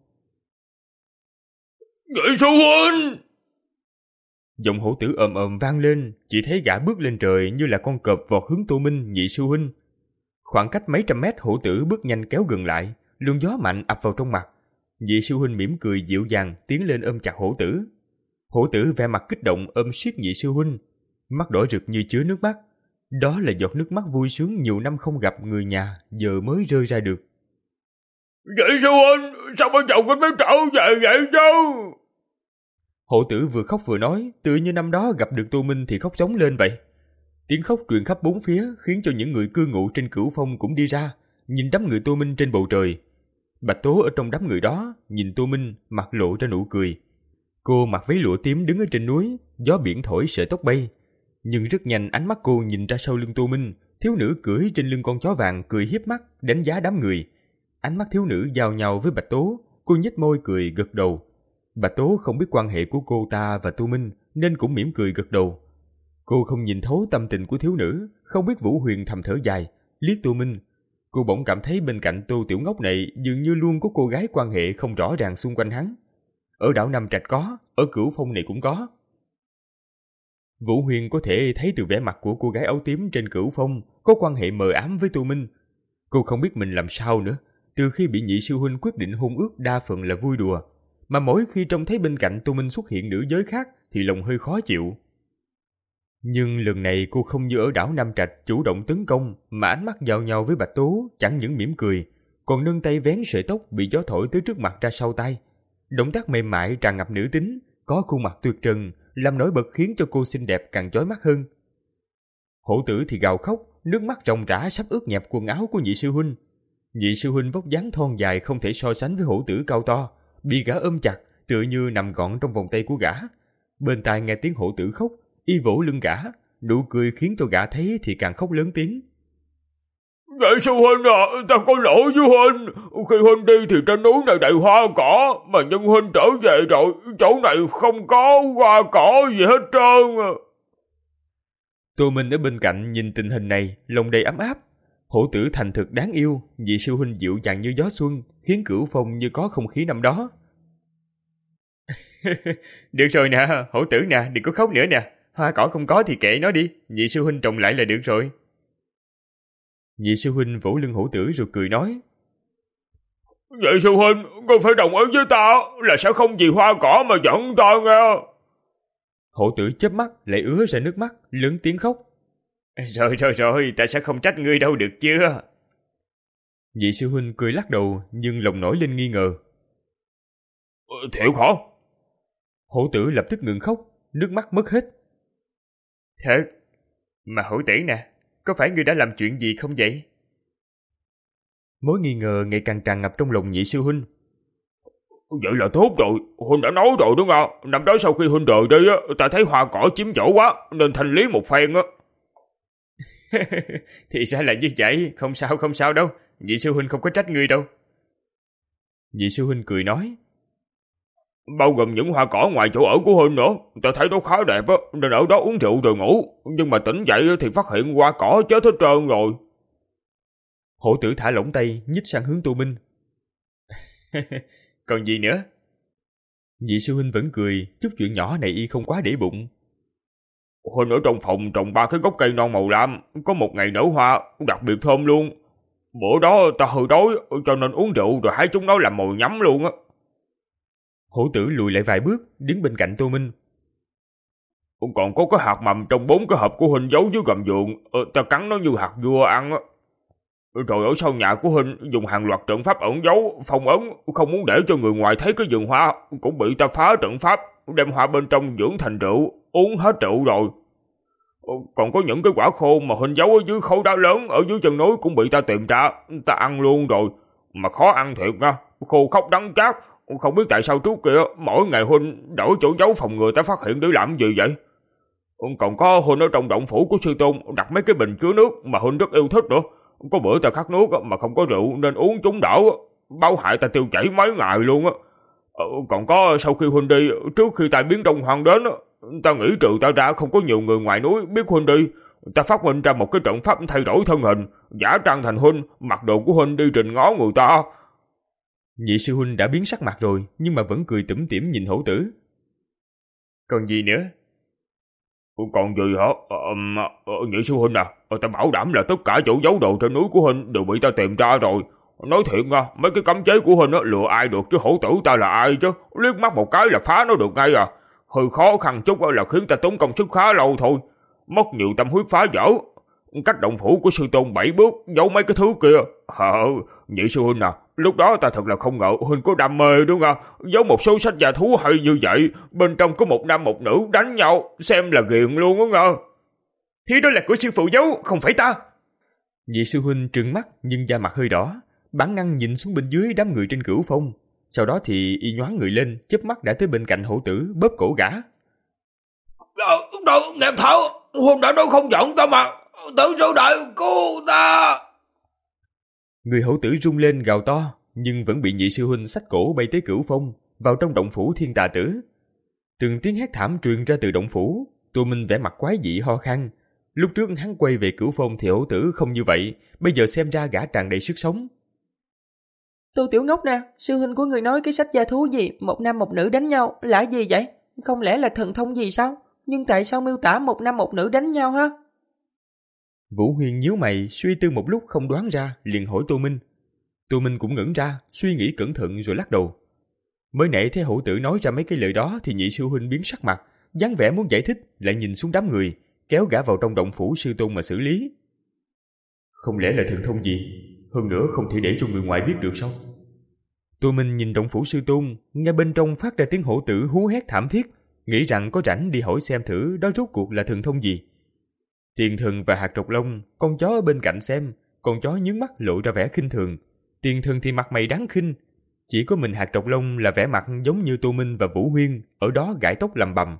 Nhị sư huynh! Giọng hổ tử ầm ầm vang lên, chỉ thấy gã bước lên trời như là con cọp vọt hướng Tô Minh, nhị sư huynh. Khoảng cách mấy trăm mét, hổ tử bước nhanh kéo gần lại, luồng gió mạnh ập vào trong mặt. Nhị sư huynh mỉm cười dịu dàng tiến lên ôm chặt hổ tử. Hổ tử vẻ mặt kích động ôm siết nhị sư huynh, mắt đỏ rực như chứa nước mắt. Đó là giọt nước mắt vui sướng nhiều năm không gặp người nhà giờ mới rơi ra được. Nhị sư huynh, sao bây giờ con mới trở về vậy chứ? Hổ tử vừa khóc vừa nói, tựa như năm đó gặp được Tô Minh thì khóc giống lên vậy. Tiếng khóc truyền khắp bốn phía khiến cho những người cư ngụ trên Cửu Phong cũng đi ra, nhìn đám người Tô Minh trên bầu trời. Bạch Tố ở trong đám người đó, nhìn Tô Minh, mặt lộ ra nụ cười. Cô mặc váy lụa tím đứng ở trên núi, gió biển thổi sợi tóc bay. Nhưng rất nhanh ánh mắt cô nhìn ra sau lưng Tô Minh, thiếu nữ cưỡi trên lưng con chó vàng cười hiếp mắt, đánh giá đám người. Ánh mắt thiếu nữ giao nhau với Bạch Tố, cô nhếch môi cười gật đầu. Bạch Tố không biết quan hệ của cô ta và Tô Minh nên cũng mỉm cười gật đầu. Cô không nhìn thấu tâm tình của thiếu nữ, không biết Vũ Huyền thầm thở dài, liếc Tô Minh. Cô bỗng cảm thấy bên cạnh Tô Tiểu Ngốc này dường như luôn có cô gái quan hệ không rõ ràng xung quanh hắn. Ở đảo Nam Trạch có, ở Cửu Phong này cũng có. Vũ Huyền có thể thấy từ vẻ mặt của cô gái áo tím trên Cửu Phong có quan hệ mờ ám với Tô Minh. Cô không biết mình làm sao nữa, từ khi bị nhị sư huynh quyết định hôn ước đa phần là vui đùa, mà mỗi khi trông thấy bên cạnh Tô Minh xuất hiện nữ giới khác thì lòng hơi khó chịu. Nhưng lần này cô không như ở đảo Nam Trạch chủ động tấn công, mà ánh mắt giao nhau với Bạch Tố chẳng những mỉm cười, còn nâng tay vén sợi tóc bị gió thổi tới trước mặt ra sau tay. Động tác mềm mại tràn ngập nữ tính, có khuôn mặt tuyệt trần, làm nổi bật khiến cho cô xinh đẹp càng chói mắt hơn. Hổ tử thì gào khóc, nước mắt ròng rã sắp ướt nhẹp quần áo của nhị sư huynh. Nhị sư huynh vóc dáng thon dài không thể so sánh với hổ tử cao to, bị gã ôm chặt, tựa như nằm gọn trong vòng tay của gã. Bên tai nghe tiếng hổ tử khóc, y vỗ lưng gã, nụ cười khiến cho gã thấy thì càng khóc lớn tiếng. Nhị sư huynh à, ta có lỗi với huynh. Khi huynh đi thì trên núi này đầy hoa cỏ, mà nhưng huynh trở về rồi, chỗ này không có hoa cỏ gì hết trơn. Tô Minh ở bên cạnh nhìn tình hình này, lòng đầy ấm áp. Hổ tử thành thực đáng yêu, nhị sư huynh dịu dàng như gió xuân, khiến Cửu Phong như có không khí năm đó. Được rồi nè, hổ tử nè, đừng có khóc nữa nè. Hoa cỏ không có thì kệ nó đi, nhị sư huynh trồng lại là được rồi. Nhị sư huynh vỗ lưng hổ tử rồi cười nói. Nhị sư huynh, con phải đồng ý với ta là sẽ không vì hoa cỏ mà giận ta nghe. Hổ tử chớp mắt lại ứa ra nước mắt, lớn tiếng khóc. Rồi rồi rồi, ta sẽ không trách ngươi đâu được chưa? Nhị sư huynh cười lắc đầu, nhưng lòng nổi lên nghi ngờ. Thiệu hả? Hổ tử lập tức ngừng khóc, nước mắt mất hết. Thật? Mà hổ tử nè, có phải ngươi đã làm chuyện gì không vậy? Mối nghi ngờ ngày càng tràn ngập trong lòng nhị sư huynh. Vậy là tốt rồi, huynh đã nói rồi đúng không? Năm đó sau khi huynh rời đi, ta thấy hoa cỏ chiếm chỗ quá, nên thanh lý một phen á. Thì ra là như vậy, không sao không sao đâu, nhị sư huynh không có trách ngươi đâu. Nhị sư huynh cười nói. Bao gồm những hoa cỏ ngoài chỗ ở của huynh nữa, ta thấy nó khá đẹp á, nên ở đó uống rượu rồi ngủ, nhưng mà tỉnh dậy thì phát hiện hoa cỏ chết hết trơn rồi. Hổ tử thả lỏng tay, nhích sang hướng Tô Minh. Còn gì nữa? Nhị sư huynh vẫn cười, chút chuyện nhỏ này y không quá để bụng. Huynh ở trong phòng trồng ba cái gốc cây non màu lam, có một ngày nở hoa, đặc biệt thơm luôn. Bữa đó ta hơi đói, cho nên uống rượu rồi hái chúng nó làm mồi nhắm luôn á. Hổ tử lùi lại vài bước, đứng bên cạnh Tô Minh. Còn có cái hạt mầm trong bốn cái hộp của huynh giấu dưới gầm giường, ta cắn nó như hạt vua ăn á. Rồi ở sau nhà của huynh dùng hàng loạt trận pháp ẩn giấu, phong ấn, không muốn để cho người ngoài thấy cái vườn hoa, cũng bị ta phá trận pháp, đem hoa bên trong dưỡng thành rượu, uống hết rượu rồi. Còn có những cái quả khô mà huynh giấu ở dưới khối đá lớn ở dưới chân núi cũng bị ta tìm ra, ta ăn luôn rồi, mà khó ăn thiệt nha, khô khốc đắng chát. Không biết tại sao trước kia mỗi ngày huynh đổi chỗ giấu phòng ngừa ta phát hiện để làm gì vậy? Còn có huynh ở trong động phủ của sư tôn đặt mấy cái bình chứa nước mà huynh rất yêu thích nữa. Có bữa ta khát nước mà không có rượu nên uống chúng đảo, báo hại ta tiêu chảy mấy ngày luôn á. Ờ, còn có sau khi huynh đi, trước khi tai biến Đông Hoang đến, ta nghĩ trừ ta ra không có nhiều người ngoài núi biết huynh đi. Ta phát minh ra một cái trận pháp thay đổi thân hình, giả trang thành huynh, mặc đồ của huynh đi trình ngó người ta. Nhị sư huynh đã biến sắc mặt rồi, nhưng mà vẫn cười tủm tỉm nhìn hổ tử. Còn gì nữa? Còn gì hả? Ờ, ờ, nhị sư huynh à, ta bảo đảm là tất cả chỗ giấu đồ trên núi của huynh đều bị ta tìm ra rồi. Nói thiệt nha, mấy cái cấm chế của huynh lừa ai được chứ hổ tử ta là ai chứ, liếc mắt một cái là phá nó được ngay à. Hơi khó khăn chút là khiến ta tốn công sức khá lâu thôi, mất nhiều tâm huyết phá vỡ. Cách động phủ của sư tôn bảy bước giấu mấy cái thứ kia. Ờ, nhị sư huynh à, lúc đó ta thật là không ngờ huynh có đam mê đúng không? Giấu một số sách gia thú hay như vậy, bên trong có một nam một nữ đánh nhau, xem là ghiền luôn đó nha. Thứ đó là của sư phụ giấu, không phải ta. Nhị sư huynh trừng mắt nhưng da mặt hơi đỏ, bản năng nhìn xuống bên dưới đám người trên Cửu Phong. Sau đó thì y nhoáng người lên, chớp mắt đã tới bên cạnh hổ tử, bóp cổ gã. Đâu, đâu, nghẹt thở, huynh đã nói không giận ta mà, tử sư đại cứu ta. Người hổ tử rung lên gào to, nhưng vẫn bị nhị sư huynh xách cổ bay tới Cửu Phong, vào trong động phủ Thiên Tà Tử. Từng tiếng hét thảm truyền ra từ động phủ, Tô Minh vẻ mặt quái dị ho khan. Lúc trước hắn quay về Cửu Phong thì hổ tử không như vậy, bây giờ xem ra gã tràn đầy sức sống. Tô Tiểu Ngốc nè, sư huynh của người nói cái sách gia thú gì, một nam một nữ đánh nhau, là gì vậy? Không lẽ là thần thông gì sao? Nhưng tại sao miêu tả một nam một nữ đánh nhau ha? Vũ Huyên nhíu mày, suy tư một lúc không đoán ra, liền hỏi Tô Minh. Tô Minh cũng ngẩn ra, suy nghĩ cẩn thận rồi lắc đầu. Mới nãy thấy hổ tử nói ra mấy cái lời đó thì nhị sư huynh biến sắc mặt, dáng vẻ muốn giải thích, lại nhìn xuống đám người, kéo gã vào trong động phủ sư tôn mà xử lý. Không lẽ là thần thông gì? Hơn nữa không thể để cho người ngoài biết được sao? Tô Minh nhìn động phủ sư tôn, nghe bên trong phát ra tiếng hổ tử hú hét thảm thiết, nghĩ rằng có rảnh đi hỏi xem thử đó rốt cuộc là thần thông gì. Tiền Thần và Hạt Trọc Long, con chó ở bên cạnh xem, con chó nhướng mắt lộ ra vẻ khinh thường. Tiền Thần thì mặt mày đáng khinh, chỉ có mình Hạt Trọc Long là vẻ mặt giống như Tô Minh và Vũ Huyên, ở đó gãi tóc lầm bầm.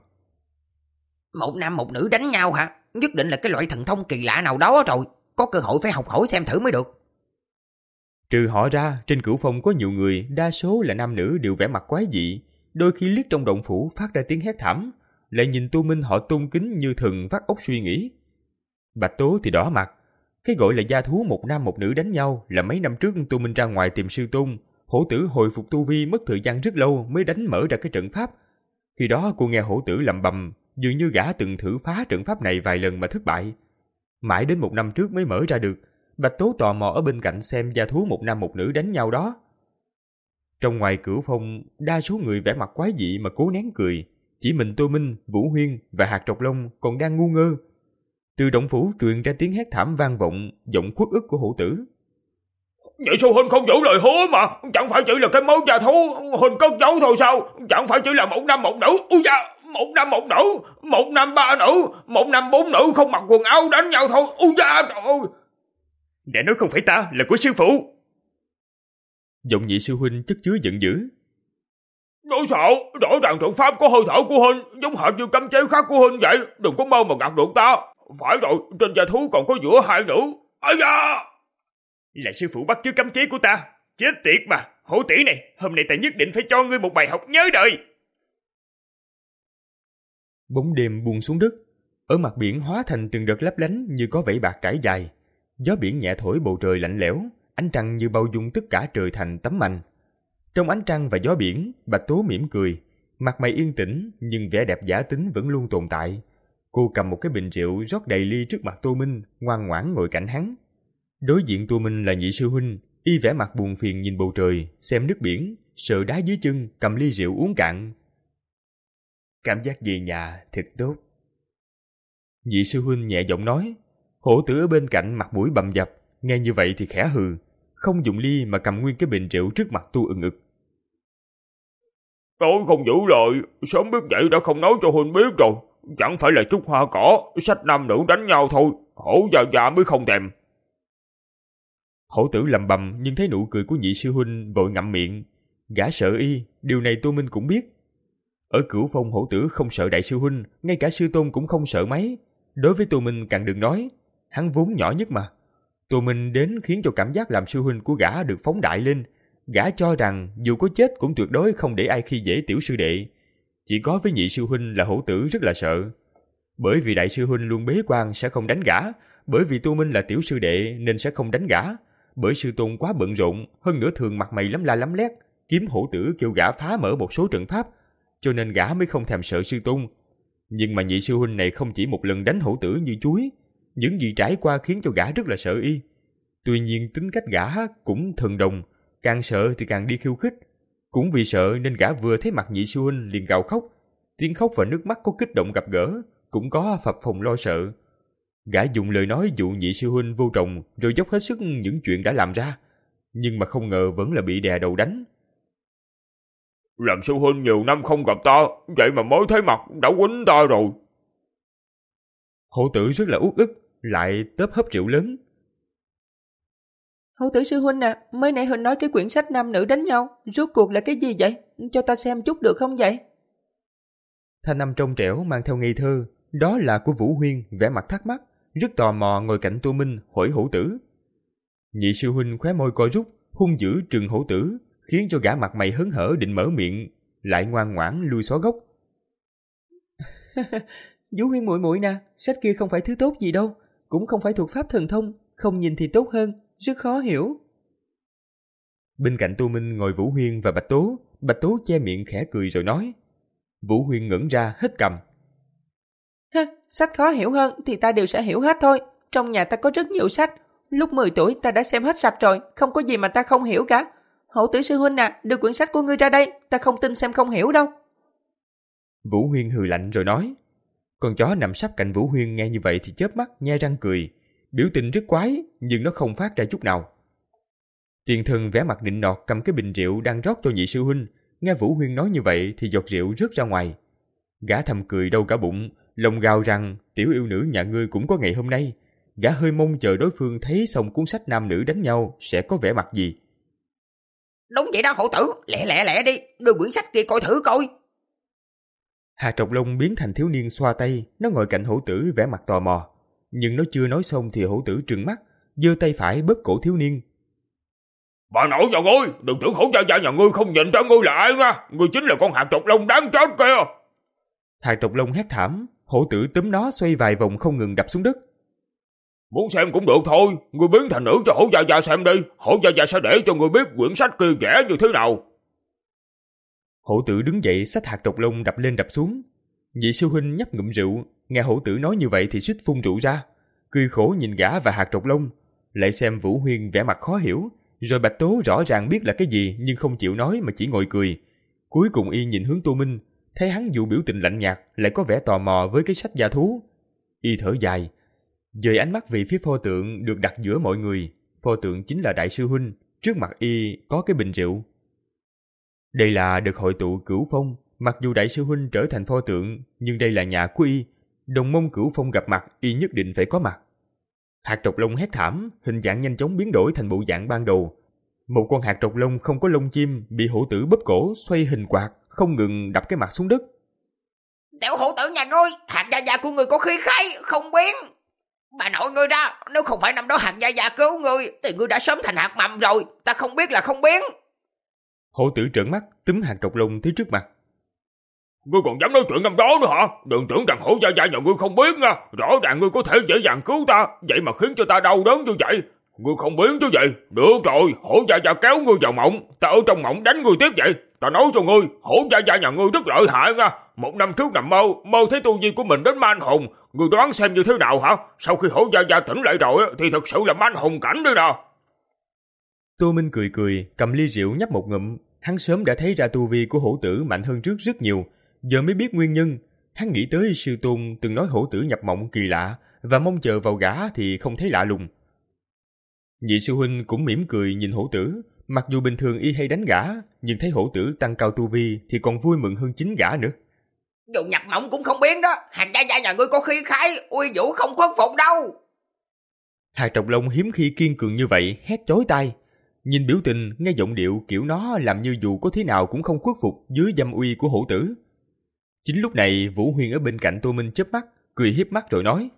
Một nam một nữ đánh nhau hả? Nhất định là cái loại thần thông kỳ lạ nào đó rồi, có cơ hội phải học hỏi xem thử mới được. Trừ họ ra, trên Cửu Phong có nhiều người, đa số là nam nữ đều vẻ mặt quái dị, đôi khi liếc trong động phủ phát ra tiếng hét thảm, lại nhìn Tô Minh họ tôn kính như thần vắt óc suy nghĩ. Bạch Tố thì đỏ mặt, cái gọi là gia thú một nam một nữ đánh nhau là mấy năm trước Tô Minh ra ngoài tìm sư tôn, hổ tử hồi phục tu vi mất thời gian rất lâu mới đánh mở ra cái trận pháp. Khi đó cô nghe hổ tử lầm bầm, dường như gã từng thử phá trận pháp này vài lần mà thất bại. Mãi đến một năm trước mới mở ra được. Bạch Tố tò mò ở bên cạnh xem gia thú một nam một nữ đánh nhau đó. Trong ngoài Cửu Phong, đa số người vẻ mặt quái dị mà cố nén cười, chỉ mình Tô Minh, Vũ Huyên và Hạt Trọc Long còn đang ngu ngơ. Từ động phủ truyền ra tiếng hét thảm vang vọng, giọng khuất ức của hổ tử. Vậy sao huynh không giữ lời hứa mà? Chẳng phải chỉ là cái món gia thú huynh cất giấu thôi sao? Chẳng phải chỉ là một nam một nữ? Ui da, một nam một nữ, một nam ba nữ, một nam bốn nữ không mặc quần áo đánh nhau thôi. Ui da, trời ơi! Đã nói không phải ta, là của sư phụ. Giọng nhị sư huynh chất chứa giận dữ. Nói sợ, rõ ràng trận pháp có hơi thở của huynh, giống hệt như cấm chế khác của huynh vậy. Đừng có mơ mà gạt được ta. Phải rồi, trên gia thú còn có giữa hai nữ. Ây da! Là sư phụ bắt chước cấm chế của ta. Chết tiệt mà, hổ tỷ này, hôm nay ta nhất định phải cho ngươi một bài học nhớ đời. Bóng đêm buông xuống đất, ở mặt biển hóa thành từng đợt lấp lánh như có vảy bạc trải dài. Gió biển nhẹ thổi bầu trời lạnh lẽo, ánh trăng như bao dung tất cả trời thành tấm mành. Trong ánh trăng và gió biển, Bạch Tố mỉm cười, mặt mày yên tĩnh nhưng vẻ đẹp giả tính vẫn luôn tồn tại. Cô cầm một cái bình rượu rót đầy ly trước mặt Tô Minh, ngoan ngoãn ngồi cạnh hắn. Đối diện Tô Minh là nhị sư huynh, y vẻ mặt buồn phiền nhìn bầu trời, xem nước biển, sợ đá dưới chân, cầm ly rượu uống cạn. Cảm giác về nhà thật tốt. Nhị sư huynh nhẹ giọng nói. Hổ tử ở bên cạnh mặt mũi bầm dập, nghe như vậy thì khẽ hừ, không dùng ly mà cầm nguyên cái bình rượu trước mặt tu ưng ực. Tôi không giữ lời, sớm biết vậy đã không nói cho huynh biết rồi. Chẳng phải là chút hoa cỏ, sách nam nữ đánh nhau thôi, hổ già già mới không thèm. Hổ tử lầm bầm nhưng thấy nụ cười của nhị sư huynh vội ngậm miệng. Gã sợ y, điều này Tô Minh cũng biết. Ở Cửu Phong hổ tử không sợ đại sư huynh, ngay cả sư tôn cũng không sợ mấy. Đối với Tô Minh càng đừng nói, hắn vốn nhỏ nhất mà. Tô Minh đến khiến cho cảm giác làm sư huynh của gã được phóng đại lên. Gã cho rằng dù có chết cũng tuyệt đối không để ai khi dễ tiểu sư đệ. Chỉ có với nhị sư huynh là hổ tử rất là sợ. Bởi vì đại sư huynh luôn bế quan sẽ không đánh gã, bởi vì Tô Minh là tiểu sư đệ nên sẽ không đánh gã, bởi sư tôn quá bận rộn, hơn nữa thường mặt mày lắm la lắm lét, kiếm hổ tử kêu gã phá mở một số trận pháp, cho nên gã mới không thèm sợ sư tôn. Nhưng mà nhị sư huynh này không chỉ một lần đánh hổ tử như chuối, những gì trải qua khiến cho gã rất là sợ y. Tuy nhiên tính cách gã cũng thần đồng, càng sợ thì càng đi khiêu khích. Cũng vì sợ nên gã vừa thấy mặt nhị sư huynh liền gào khóc, tiếng khóc và nước mắt có kích động gặp gỡ, cũng có phập phồng lo sợ. Gã dùng lời nói dụ nhị sư huynh vô trọng rồi dốc hết sức những chuyện đã làm ra, nhưng mà không ngờ vẫn là bị đè đầu đánh. Làm sư huynh nhiều năm không gặp ta, vậy mà mới thấy mặt đã quýnh ta rồi. Hổ tử rất là uất ức, lại tớp hớp rượu lớn. Hổ tử sư huynh à, mới nãy huynh nói cái quyển sách nam nữ đánh nhau, rốt cuộc là cái gì vậy? Cho ta xem chút được không vậy? Thanh âm trong trẻo mang theo ngây thơ, đó là của Vũ Huyên, vẻ mặt thắc mắc, rất tò mò ngồi cạnh Tô Minh hỏi hổ tử. Nhị sư huynh khóe môi co rút, hung dữ trừng hổ tử, khiến cho gã mặt mày hớn hở định mở miệng, lại ngoan ngoãn lui xó gốc. Vũ Huyên muội muội nè, sách kia không phải thứ tốt gì đâu, cũng không phải thuộc pháp thần thông, không nhìn thì tốt hơn, rất khó hiểu. Bên cạnh Tô Minh ngồi Vũ Huyên và Bạch Tố, Bạch Tố che miệng khẽ cười rồi nói. Vũ Huyên ngẩn ra hết cầm. Ha, sách khó hiểu hơn thì ta đều sẽ hiểu hết thôi, trong nhà ta có rất nhiều sách, lúc mười tuổi ta đã xem hết sạch rồi, không có gì mà ta không hiểu cả. Hổ tử sư huynh à, đưa quyển sách của ngươi ra đây, ta không tin xem không hiểu đâu. Vũ Huyên hừ lạnh rồi nói. Con chó nằm sắp cạnh Vũ Huyên nghe như vậy thì chớp mắt nhe răng cười, biểu tình rất quái nhưng nó không phát ra chút nào. Tiền Thần vẻ mặt nịnh nọt cầm cái bình rượu đang rót cho nhị sư huynh, nghe Vũ Huyên nói như vậy thì giọt rượu rớt ra ngoài. Gã thầm cười đau cả bụng, lòng gào rằng tiểu yêu nữ nhà ngươi cũng có ngày hôm nay. Gã hơi mong chờ đối phương thấy xong cuốn sách nam nữ đánh nhau sẽ có vẻ mặt gì. Đúng vậy đó hổ tử, lẹ lẹ lẹ đi, đưa quyển sách kia coi thử coi. Hà Trọc Long biến thành thiếu niên xoa tay, nó ngồi cạnh hổ tử vẻ mặt tò mò. Nhưng nó chưa nói xong thì hổ tử trừng mắt, giơ tay phải bóp cổ thiếu niên. Bà nội nhà ngươi, đừng tưởng hổ gia gia nhà ngươi không nhìn ra ngươi là ai nha, ngươi chính là con Hạt Trọc Long đáng chết kia. Hạt Trọc Long hét thảm, hổ tử túm nó xoay vài vòng không ngừng đập xuống đất. Muốn xem cũng được thôi, ngươi biến thành nữ cho hổ gia gia xem đi, hổ gia gia sẽ để cho ngươi biết quyển sách kia vẽ như thế nào. Hổ tử đứng dậy xách Hạt Trọc Long đập lên đập xuống. Nhị sư huynh nhấp ngụm rượu, nghe hổ tử nói như vậy thì suýt phun rượu ra, cười khổ nhìn gã và Hạt Trọc Long, lại xem Vũ Huyên vẻ mặt khó hiểu, rồi Bạch Tố rõ ràng biết là cái gì nhưng không chịu nói mà chỉ ngồi cười. Cuối cùng y nhìn hướng Tô Minh, thấy hắn dù biểu tình lạnh nhạt lại có vẻ tò mò với cái sách gia thú. Y thở dài, dời ánh mắt về phía pho tượng được đặt giữa mọi người. Pho tượng chính là đại sư huynh, trước mặt y có cái bình rượu. Đây là đợt hội tụ Cửu Phong, mặc dù đại sư huynh trở thành pho tượng, nhưng đây là nhà của y, đồng mong Cửu Phong gặp mặt y nhất định phải có mặt. Hạt Trọc Long hét thảm, hình dạng nhanh chóng biến đổi thành bộ dạng ban đầu. Một con hạt trọc lông không có lông chim bị hổ tử bóp cổ xoay hình quạt, không ngừng đập cái mặt xuống đất. Tiểu hổ tử nhà ngươi, hạt gia gia của ngươi có khí khái, không biến. Bà nội ngươi ra, nếu không phải năm đó hạt gia gia cứu ngươi, thì ngươi đã sớm thành hạt mầm rồi, ta không biết là không biến. Hổ tử trợn mắt, túm hạt trọc lông tới trước mặt. Ngươi còn dám nói chuyện năm đó nữa hả? Đừng tưởng rằng hổ gia gia nhà ngươi không biết nha, rõ ràng ngươi có thể dễ dàng cứu ta, vậy mà khiến cho ta đau đớn như vậy. Ngươi không biến chứ vậy? Được rồi, hổ gia gia kéo ngươi vào mộng, ta ở trong mộng đánh ngươi tiếp vậy. Ta nói cho ngươi, hổ gia gia nhà ngươi rất lợi hại nha. Một năm trước nằm mơ, mơ thấy tu vi của mình đến man hồn. Ngươi đoán xem như thế nào hả? Sau khi hổ gia gia tỉnh lại rồi thì thật sự là man hồn cảnh đây nè. Tô Minh cười cười, cầm ly rượu nhấp một ngụm. Hắn sớm đã thấy ra tu vi của hổ tử mạnh hơn trước rất nhiều, giờ mới biết nguyên nhân. Hắn nghĩ tới sư tôn từng nói hổ tử nhập mộng kỳ lạ, và mong chờ vào gã thì không thấy lạ lùng. Nhị sư huynh cũng mỉm cười nhìn hổ tử, mặc dù bình thường y hay đánh gã, nhưng thấy hổ tử tăng cao tu vi thì còn vui mừng hơn chính gã nữa. Dù nhập mộng cũng không biến đó, hạt gia gia nhà ngươi có khí khái, uy vũ không khuất phục đâu. Hạt trọc lông hiếm khi kiên cường như vậy, hét chói tai. Nhìn biểu tình, nghe giọng điệu kiểu nó làm như dù có thế nào cũng không khuất phục dưới dâm uy của hổ tử. Chính lúc này Vũ Huyên ở bên cạnh Tô Minh chớp mắt, cười hiếp mắt rồi nói: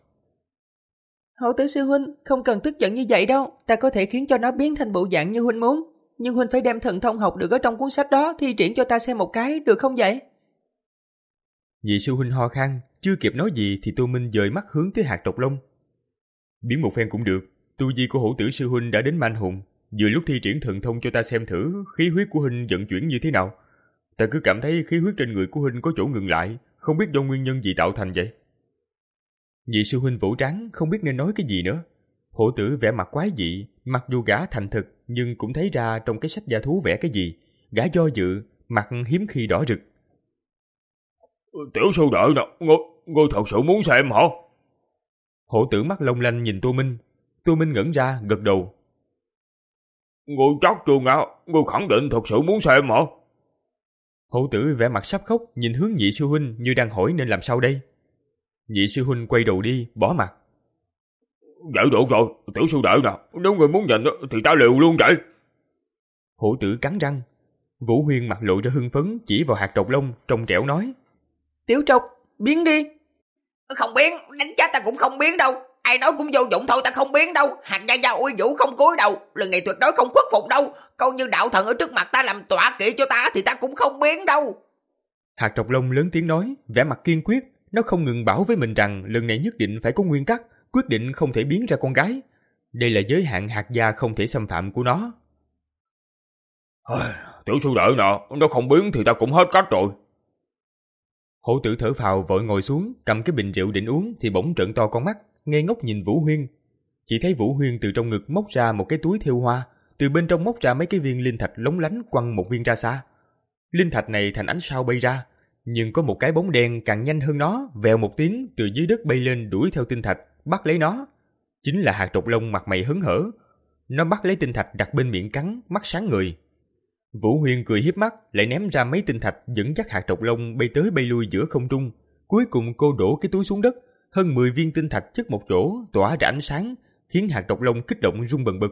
Hổ tử sư huynh, không cần tức giận như vậy đâu, ta có thể khiến cho nó biến thành bộ dạng như huynh muốn. nhưng Huynh phải đem thần thông học được ở trong cuốn sách đó thi triển cho ta xem một cái, được không vậy? Vị sư huynh ho khan, chưa kịp nói gì thì Tô Minh dời mắt hướng tới hạt độc long. Biến một phen cũng được, tu vi của hổ tử sư huynh đã đến man hồn, vừa lúc thi triển thần thông cho ta xem thử khí huyết của huynh vận chuyển như thế nào. Ta cứ cảm thấy khí huyết trên người của huynh có chỗ ngừng lại, không biết do nguyên nhân gì tạo thành vậy. Vị sư huynh vỗ trán, không biết nên nói cái gì nữa. Hổ tử vẻ mặt quái dị, mặc dù gã thành thực nhưng cũng thấy ra trong cái sách gia thú vẽ cái gì. Gã do dự, mặt hiếm khi đỏ rực. Tiểu sư đợi nè, ngươi, ngươi thật sự muốn xem hả? Hổ tử mắt long lanh nhìn Tô Minh. Tô Minh ngẩn ra, gật đầu. Ngươi chắc chưa ngã, ngươi khẳng định thật sự muốn xem hả? Hổ tử vẻ mặt sắp khóc, nhìn hướng nhị sư huynh như đang hỏi nên làm sao đây. Nhị sư huynh quay đầu đi, bỏ mặt. Vậy được rồi, tiểu sư đợi nè, nếu ngươi muốn nhìn thì ta liều luôn vậy. Hổ tử cắn răng. Vũ Huyên mặt lộ ra hưng phấn, chỉ vào hạt độc long, trong trẻo nói. Tiểu trọc, biến đi. Không biến, đánh chết ta cũng không biến đâu. Ai nói cũng vô dụng thôi, ta không biến đâu. Hạt gia gia uy vũ không cúi đầu, lần này tuyệt đối không khuất phục đâu. Câu như đạo thần ở trước mặt ta làm tọa kỵ cho ta thì ta cũng không biến đâu. Hạt độc long lớn tiếng nói, vẻ mặt kiên quyết. Nó không ngừng bảo với mình rằng lần này nhất định phải có nguyên tắc, quyết định không thể biến ra con gái. Đây là giới hạn hạt gia không thể xâm phạm của nó. Tiểu sư đợi nè, nó không biến thì ta cũng hết cách rồi. Hổ tử thở phào vội ngồi xuống, cầm cái bình rượu định uống thì bỗng trợn to con mắt, ngây ngốc nhìn Vũ Huyên. Chỉ thấy Vũ Huyên từ trong ngực móc ra một cái túi thêu hoa, từ bên trong móc ra mấy cái viên linh thạch lóng lánh, quăng một viên ra xa. Linh thạch này thành ánh sao bay ra, nhưng có một cái bóng đen càng nhanh hơn nó, vèo một tiếng từ dưới đất bay lên đuổi theo tinh thạch, bắt lấy nó. Chính là hạt độc long mặt mày hớn hở. Nó bắt lấy tinh thạch đặt bên miệng cắn, mắt sáng người. Vũ Huyên cười hiếp mắt, lại ném ra mấy tinh thạch dẫn dắt hạt độc long bay tới bay lui giữa không trung. Cuối cùng cô đổ cái túi xuống đất, hơn mười viên tinh thạch chất một chỗ, tỏa ra ánh sáng, khiến hạt độc long kích động rung bần bật.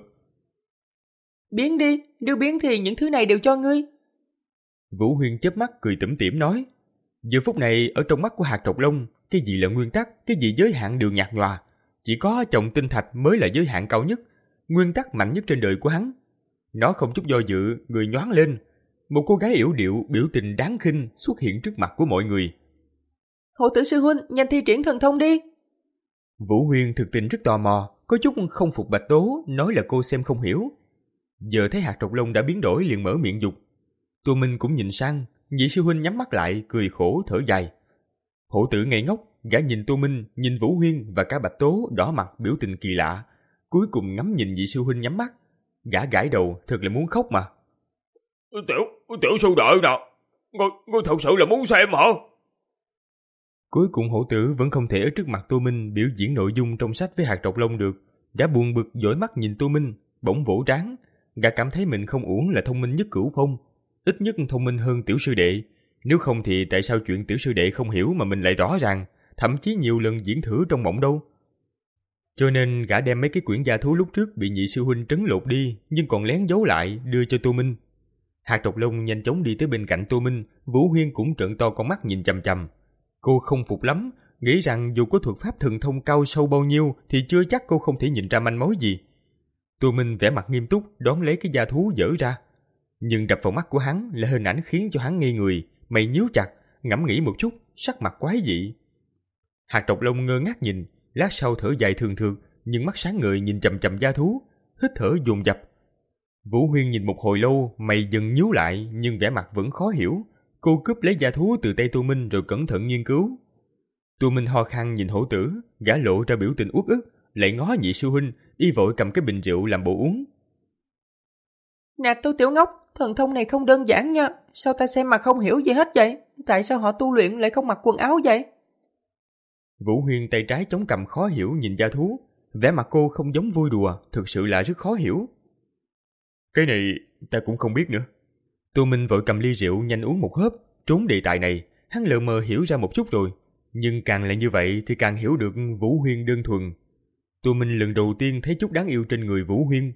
Biến đi, nếu biến thì những thứ này đều cho ngươi. Vũ Huyên chớp mắt cười tủm tỉm nói. Giờ phút này ở trong mắt của hạt độc long, cái gì là nguyên tắc, cái gì giới hạn đều nhạt nhòa. Chỉ có chồng tinh thạch mới là giới hạn cao nhất, nguyên tắc mạnh nhất trên đời của hắn. Nó không chút do dự, người nhoáng lên. Một cô gái yểu điệu, biểu tình đáng khinh xuất hiện trước mặt của mọi người. Hổ tử sư huynh, nhanh thi triển thần thông đi. Vũ Huyên thực tình rất tò mò, có chút không phục Bạch Tố, nói là cô xem không hiểu. Giờ thấy hạt độc long đã biến đổi liền mở miệng dục. Tô Minh cũng nhìn sang, nhị sư huynh nhắm mắt lại, cười khổ thở dài. Hổ tử ngây ngốc, gã nhìn Tô Minh, nhìn Vũ Huyên và cả Bạch Tố đỏ mặt biểu tình kỳ lạ. Cuối cùng ngắm nhìn nhị sư huynh nhắm mắt. Gã gãi đầu, thật là muốn khóc mà. Tiểu, tiểu sư đợi nè, ngươi, ngươi thật sự là muốn xem hả? Cuối cùng hổ tử vẫn không thể ở trước mặt Tô Minh biểu diễn nội dung trong sách với hạt độc long được. Gã buồn bực dõi mắt nhìn Tô Minh, bỗng vỗ trán. Gã cảm thấy mình không uổng là thông minh nhất cửu phong, ít nhất thông minh hơn tiểu sư đệ. Nếu không thì tại sao chuyện tiểu sư đệ không hiểu mà mình lại rõ ràng, thậm chí nhiều lần diễn thử trong mộng đâu. Cho nên gã đem mấy cái quyển gia thú lúc trước bị nhị sư huynh trấn lột đi, nhưng còn lén giấu lại đưa cho Tô Minh. Hạt độc long nhanh chóng đi tới bên cạnh Tô Minh, Vũ Huyên cũng trợn to con mắt nhìn chằm chằm. Cô không phục lắm, nghĩ rằng dù có thuật pháp thần thông cao sâu bao nhiêu thì chưa chắc cô không thể nhìn ra manh mối gì. Tô Minh vẻ mặt nghiêm túc đón lấy cái gia thú dở ra, nhưng đập vào mắt của hắn là hình ảnh khiến cho hắn ngây người, mày nhíu chặt, ngẫm nghĩ một chút, sắc mặt quái dị. Hạt độc long ngơ ngác nhìn, lát sau thở dài thường thường, nhưng mắt sáng ngời nhìn chằm chằm gia thú, hít thở dồn dập. Vũ Huyên nhìn một hồi lâu, mày dần nhíu lại, nhưng vẻ mặt vẫn khó hiểu. Cô cướp lấy gia thú từ tay Tô Minh rồi cẩn thận nghiên cứu. Tô Minh ho khan nhìn hổ tử, gã lộ ra biểu tình uất ức, lại ngó nhị sư huynh, y vội cầm cái bình rượu làm bộ uống. Nè Tô Tiểu Ngốc, thần thông này không đơn giản nha, sao ta xem mà không hiểu gì hết vậy? Tại sao họ tu luyện lại không mặc quần áo vậy? Vũ Huyên tay trái chống cằm khó hiểu nhìn gia thú, vẻ mặt cô không giống vui đùa, thực sự là rất khó hiểu. Cái này ta cũng không biết nữa. Tô Minh vội cầm ly rượu nhanh uống một hớp, trốn đề tài này, hắn lờ mờ hiểu ra một chút rồi, nhưng càng là như vậy thì càng hiểu được Vũ Huyên đơn thuần. Tô Minh lần đầu tiên thấy chút đáng yêu trên người Vũ Huyên.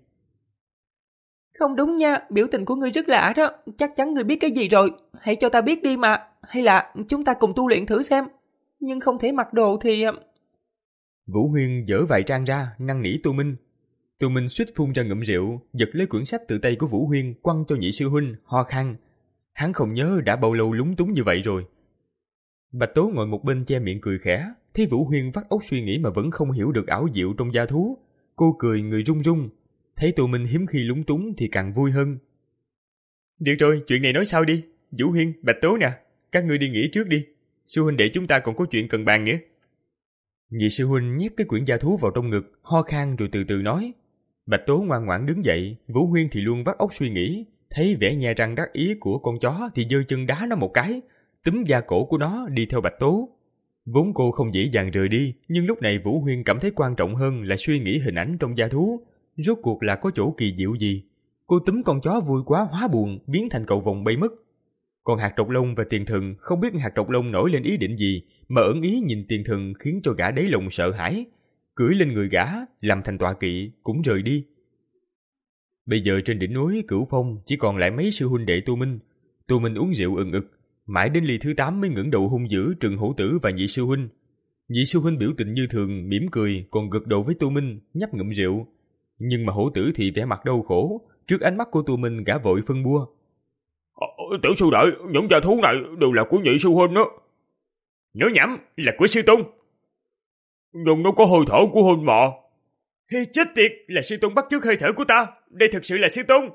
Không đúng nha, biểu tình của ngươi rất lạ đó, chắc chắn ngươi biết cái gì rồi, hãy cho ta biết đi mà, hay là chúng ta cùng tu luyện thử xem, nhưng không thể mặc đồ thì... Vũ Huyên dở vài trang ra, năn nỉ Tô Minh. Tô Minh suýt phun ra ngụm rượu, giật lấy quyển sách từ tay của Vũ Huyên quăng cho nhị sư huynh, ho khan. Hắn không nhớ đã bao lâu lúng túng như vậy rồi. Bạch Tố ngồi một bên che miệng cười khẽ, thấy Vũ Huyên vắt óc suy nghĩ mà vẫn không hiểu được ảo diệu trong gia thú. Cô cười người run run, thấy Tô Minh hiếm khi lúng túng thì càng vui hơn. Được rồi, chuyện này nói sau đi. Vũ Huyên, Bạch Tố nè, các ngươi đi nghỉ trước đi. Sư huynh đệ chúng ta còn có chuyện cần bàn nữa. Nhị sư huynh nhét cái quyển gia thú vào trong ngực, ho khan rồi từ từ nói. Bạch Tố ngoan ngoãn đứng dậy, Vũ Huyên thì luôn vắt óc suy nghĩ, thấy vẻ nhe răng đắc ý của con chó thì giơ chân đá nó một cái, túm da cổ của nó đi theo Bạch Tố. Vốn cô không dễ dàng rời đi, nhưng lúc này Vũ Huyên cảm thấy quan trọng hơn là suy nghĩ hình ảnh trong gia thú, rốt cuộc là có chỗ kỳ diệu gì. Cô túm con chó vui quá hóa buồn, biến thành cầu vồng bay mất. Còn hạt trọc lông và tiền thần không biết hạt trọc lông nổi lên ý định gì, mà ẩn ý nhìn tiền thần khiến cho gã đáy lòng sợ hãi, cưỡi lên người gã, làm thành tọa kỵ, cũng rời đi. Bây giờ trên đỉnh núi Cửu Phong chỉ còn lại mấy sư huynh đệ Tô Minh. Tô Minh uống rượu ừng ực, mãi đến ly thứ tám mới ngẩng đầu hung dữ trừng Hổ Tử và nhị sư huynh. Nhị sư huynh biểu tình như thường, mỉm cười, còn gật đầu với Tô Minh, nhấp ngụm rượu. Nhưng mà Hổ Tử thì vẻ mặt đau khổ, trước ánh mắt của Tô Minh gã vội phân bua. Ờ, tiểu sư đệ, những gia thú này đều là của nhị sư huynh đó. Nói nhảm, là của sư tôn. Nhưng nó có hơi thở của huynh mà. Hey, chết tiệt, là sư tôn bắt chước hơi thở của ta. Đây thật sự là sư tôn.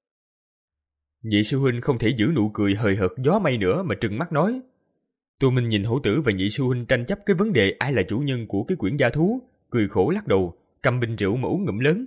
Nhị sư huynh không thể giữ nụ cười hời hợt gió mây nữa mà trừng mắt nói. Tô Minh nhìn Hổ Tử và nhị sư huynh tranh chấp cái vấn đề ai là chủ nhân của cái quyển gia thú, cười khổ lắc đầu, cầm bình rượu mà uống ngụm lớn.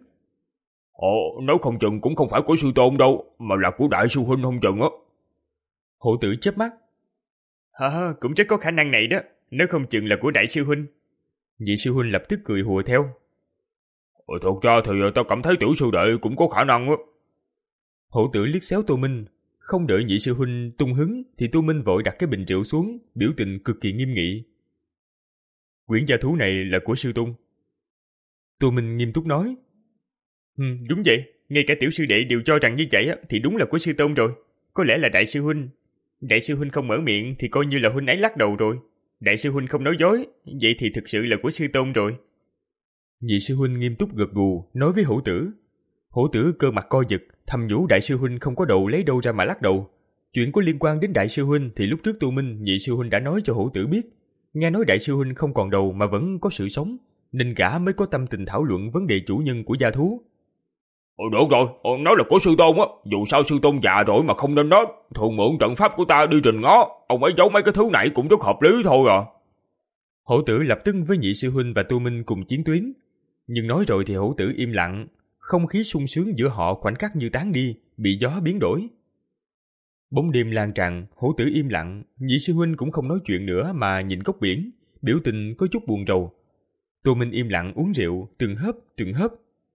Ồ, nếu không chừng cũng không phải của sư tôn đâu, mà là của đại sư huynh không chừng á. Hổ Tử chớp mắt. Hả, cũng rất có khả năng này đó, nếu không chừng là của đại sư huynh. Nhị sư huynh lập tức cười hùa theo. Ồ, thật ra thì ta cảm thấy tiểu sư đệ cũng có khả năng á. Hổ Tử liếc xéo Tô Minh, không đợi nhị sư huynh tung hứng thì Tô Minh vội đặt cái bình rượu xuống, biểu tình cực kỳ nghiêm nghị. Quyển gia thú này là của sư tôn. Tô Minh nghiêm túc nói. Ừ, đúng vậy, ngay cả tiểu sư đệ đều cho rằng như vậy thì đúng là của sư tôn rồi. Có lẽ là đại sư huynh. Đại sư huynh không mở miệng thì coi như là huynh ấy lắc đầu rồi. Đại sư huynh không nói dối, vậy thì thực sự là của sư tôn rồi. Nhị sư huynh nghiêm túc gật gù, nói với Hổ Tử. Hổ Tử cơ mặt co giật, thầm nhủ đại sư huynh không có đầu lấy đâu ra mà lắc đầu. Chuyện có liên quan đến đại sư huynh thì lúc trước Tô Minh, nhị sư huynh đã nói cho Hổ Tử biết. Nghe nói đại sư huynh không còn đầu mà vẫn có sự sống, nên gã mới có tâm tình thảo luận vấn đề chủ nhân của gia thú. Ồ, được rồi, nói là của sư tôn á, dù sao sư tôn già rồi mà không nên nói, thường mượn trận pháp của ta đi trình ngó, ông ấy giấu mấy cái thứ này cũng rất hợp lý thôi à. Hổ Tử lập tức với nhị sư huynh và Tô Minh cùng chiến tuyến, nhưng nói rồi thì Hổ Tử im lặng, không khí sung sướng giữa họ khoảnh khắc như tán đi, bị gió biến đổi. Bóng đêm lan tràn, Hổ Tử im lặng, nhị sư huynh cũng không nói chuyện nữa mà nhìn góc biển, biểu tình có chút buồn rầu. Tô Minh im lặng uống rượu, từng hớp từng hớp.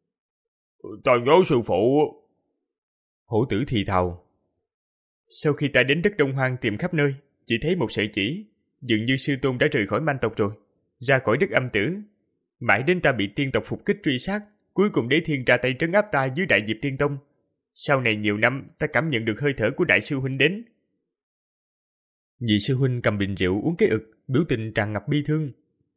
Ta nhớ sư phụ. Hổ Tử thì thào. Sau khi ta đến đất Đông Hoang tìm khắp nơi, chỉ thấy một sợi chỉ, dường như sư tôn đã rời khỏi Man tộc rồi, ra khỏi đất âm tử. Mãi đến ta bị tiên tộc phục kích truy sát, cuối cùng Đế Thiên ra tay trấn áp ta dưới Đại Diệp Tiên Tông. Sau này nhiều năm, ta cảm nhận được hơi thở của đại sư huynh đến. Nhị sư huynh cầm bình rượu uống cái ực, biểu tình tràn ngập bi thương.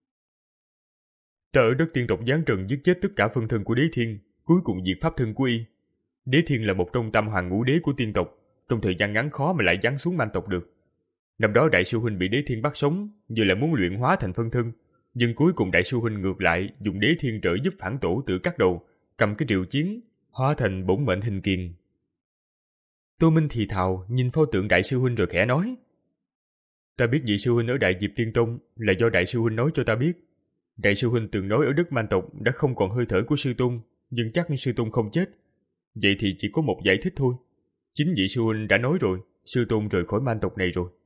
Ta ở đất tiên tộc giáng trần giết chết tất cả phân thân của Đế Thiên, cuối cùng diệt pháp thân của y. Đế Thiên là một trong tam hoàng ngũ đế của tiên tộc, trong thời gian ngắn khó mà lại giáng xuống Man tộc được. Năm đó đại sư huynh bị Đế Thiên bắt sống, như là muốn luyện hóa thành phân thân, nhưng cuối cùng đại sư huynh ngược lại dùng Đế Thiên trợ giúp phản tổ tự cắt đầu, cầm cái triệu chiến, hóa thành bổn mệnh hình kiền. Tô Minh thì thào nhìn pho tượng đại sư huynh rồi khẽ nói. Ta biết nhị sư huynh ở Đại Diệp Tiên Tông là do đại sư huynh nói cho ta biết. Đại sư huynh từng nói ở đất Man tộc đã không còn hơi thở của sư tôn, nhưng chắc sư tôn không chết. Vậy thì chỉ có một giải thích thôi. Chính vị sư huynh đã nói rồi, sư tôn rời khỏi Man tộc này rồi.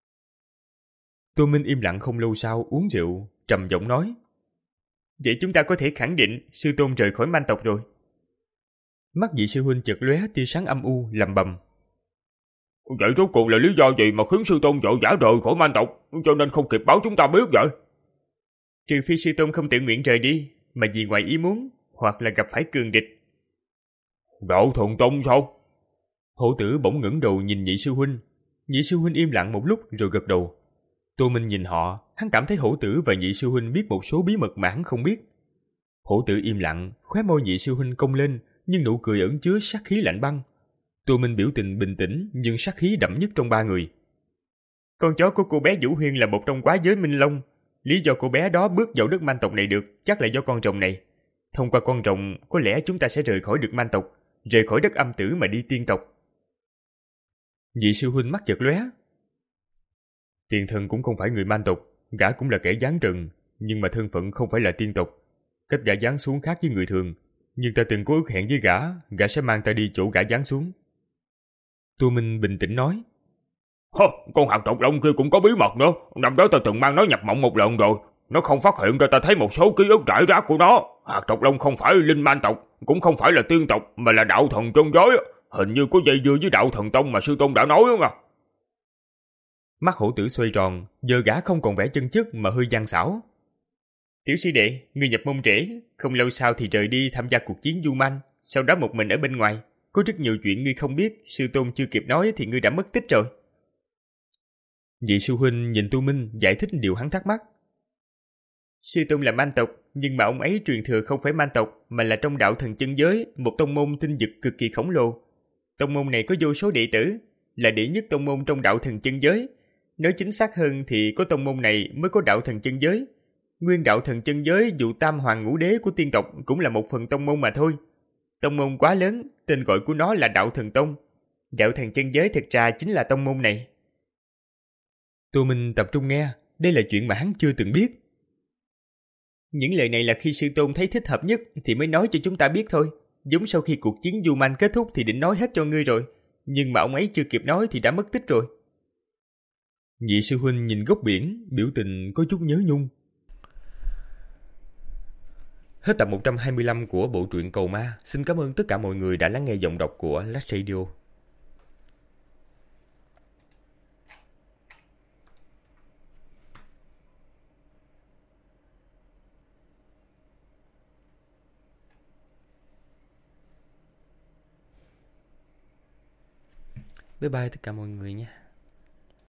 Tô Minh im lặng không lâu sau uống rượu, trầm giọng nói. Vậy chúng ta có thể khẳng định sư tôn rời khỏi Man tộc rồi. Mắt vị sư huynh chợt lóe tia sáng âm u, lầm bầm. Vậy rốt cuộc là lý do gì mà khiến sư tôn vội vã rời khỏi Man tộc, cho nên không kịp báo chúng ta biết vậy? Trừ phi sư tôn không tự nguyện rời đi, mà vì ngoài ý muốn, hoặc là gặp phải cường địch. Đạo Thần Tông sao? Hổ Tử bỗng ngẩng đầu nhìn nhị sư huynh. Nhị sư huynh im lặng một lúc rồi gật đầu. Tô Minh nhìn họ, hắn cảm thấy Hổ Tử và nhị sư huynh biết một số bí mật mà hắn không biết. Hổ tử im lặng, khóe môi Nhị sư huynh cong lên, nhưng nụ cười ẩn chứa sát khí lạnh băng. Tô Minh biểu tình bình tĩnh nhưng sát khí đậm nhất trong ba người. Con chó của cô bé Vũ Huyên là một trong quá giới Minh Long. Lý do cô bé đó bước vào đất man tộc này được chắc là do con rồng này. Thông qua con rồng, có lẽ chúng ta sẽ rời khỏi được man tộc, rời khỏi đất âm tử mà đi tiên tộc. Nhị sư huynh mắt chợt lóe. Tiền thần cũng không phải người man tộc, gã cũng là kẻ giáng trần, nhưng mà thân phận không phải là tiên tộc. Cách gã giáng xuống khác với người thường, nhưng ta từng có ước hẹn với gã, gã sẽ mang ta đi chỗ gã giáng xuống. Tô Minh bình tĩnh nói. Hơ, con hạt độc long kia cũng có bí mật nữa. Năm đó ta từng mang nó nhập mộng một lần rồi. Nó không phát hiện ra ta thấy một số ký ức rải rác của nó. Hạt độc long không phải linh man tộc, cũng không phải là tiên tộc, mà là đạo thần trong giới. Hình như có dây dưa với đạo thần tông mà sư tôn đã nói đó nha. Mắt hổ tử xoay tròn, giờ gã không còn vẻ chân chất mà hơi gian xảo. Tiểu sư đệ, ngươi nhập môn trễ, không lâu sau thì rời đi tham gia cuộc chiến du manh, sau đó một mình ở bên ngoài. Có rất nhiều chuyện ngươi không biết, sư tôn chưa kịp nói thì ngươi đã mất tích rồi. Vị sư huynh nhìn Tô Minh giải thích điều hắn thắc mắc. Sư tôn là man tộc, nhưng mà ông ấy truyền thừa không phải man tộc, mà là trong đạo thần chân giới, một tông môn tinh dực cực kỳ khổng lồ. Tông môn này có vô số đệ tử, là đệ nhất tông môn trong đạo thần chân giới. Nói chính xác hơn thì có tông môn này mới có đạo thần chân giới. Nguyên đạo thần chân giới dù tam hoàng ngũ đế của tiên tộc cũng là một phần tông môn mà thôi. Tông môn quá lớn, tên gọi của nó là đạo thần tông. Đạo thần chân giới thực ra chính là tông môn này. Tô Minh tập trung nghe, đây là chuyện mà hắn chưa từng biết. Những lời này là khi sư tôn thấy thích hợp nhất thì mới nói cho chúng ta biết thôi. Giống sau khi cuộc chiến du manh kết thúc thì định nói hết cho ngươi rồi, nhưng mà ông ấy chưa kịp nói thì đã mất tích rồi. Nhị sư huynh nhìn góc biển, biểu tình có chút nhớ nhung. Hết tập một trăm hai mươi lăm của bộ truyện Cầu Ma. Xin cảm ơn tất cả mọi người đã lắng nghe giọng đọc của Last Radio. Bye bye tất cả mọi người nha.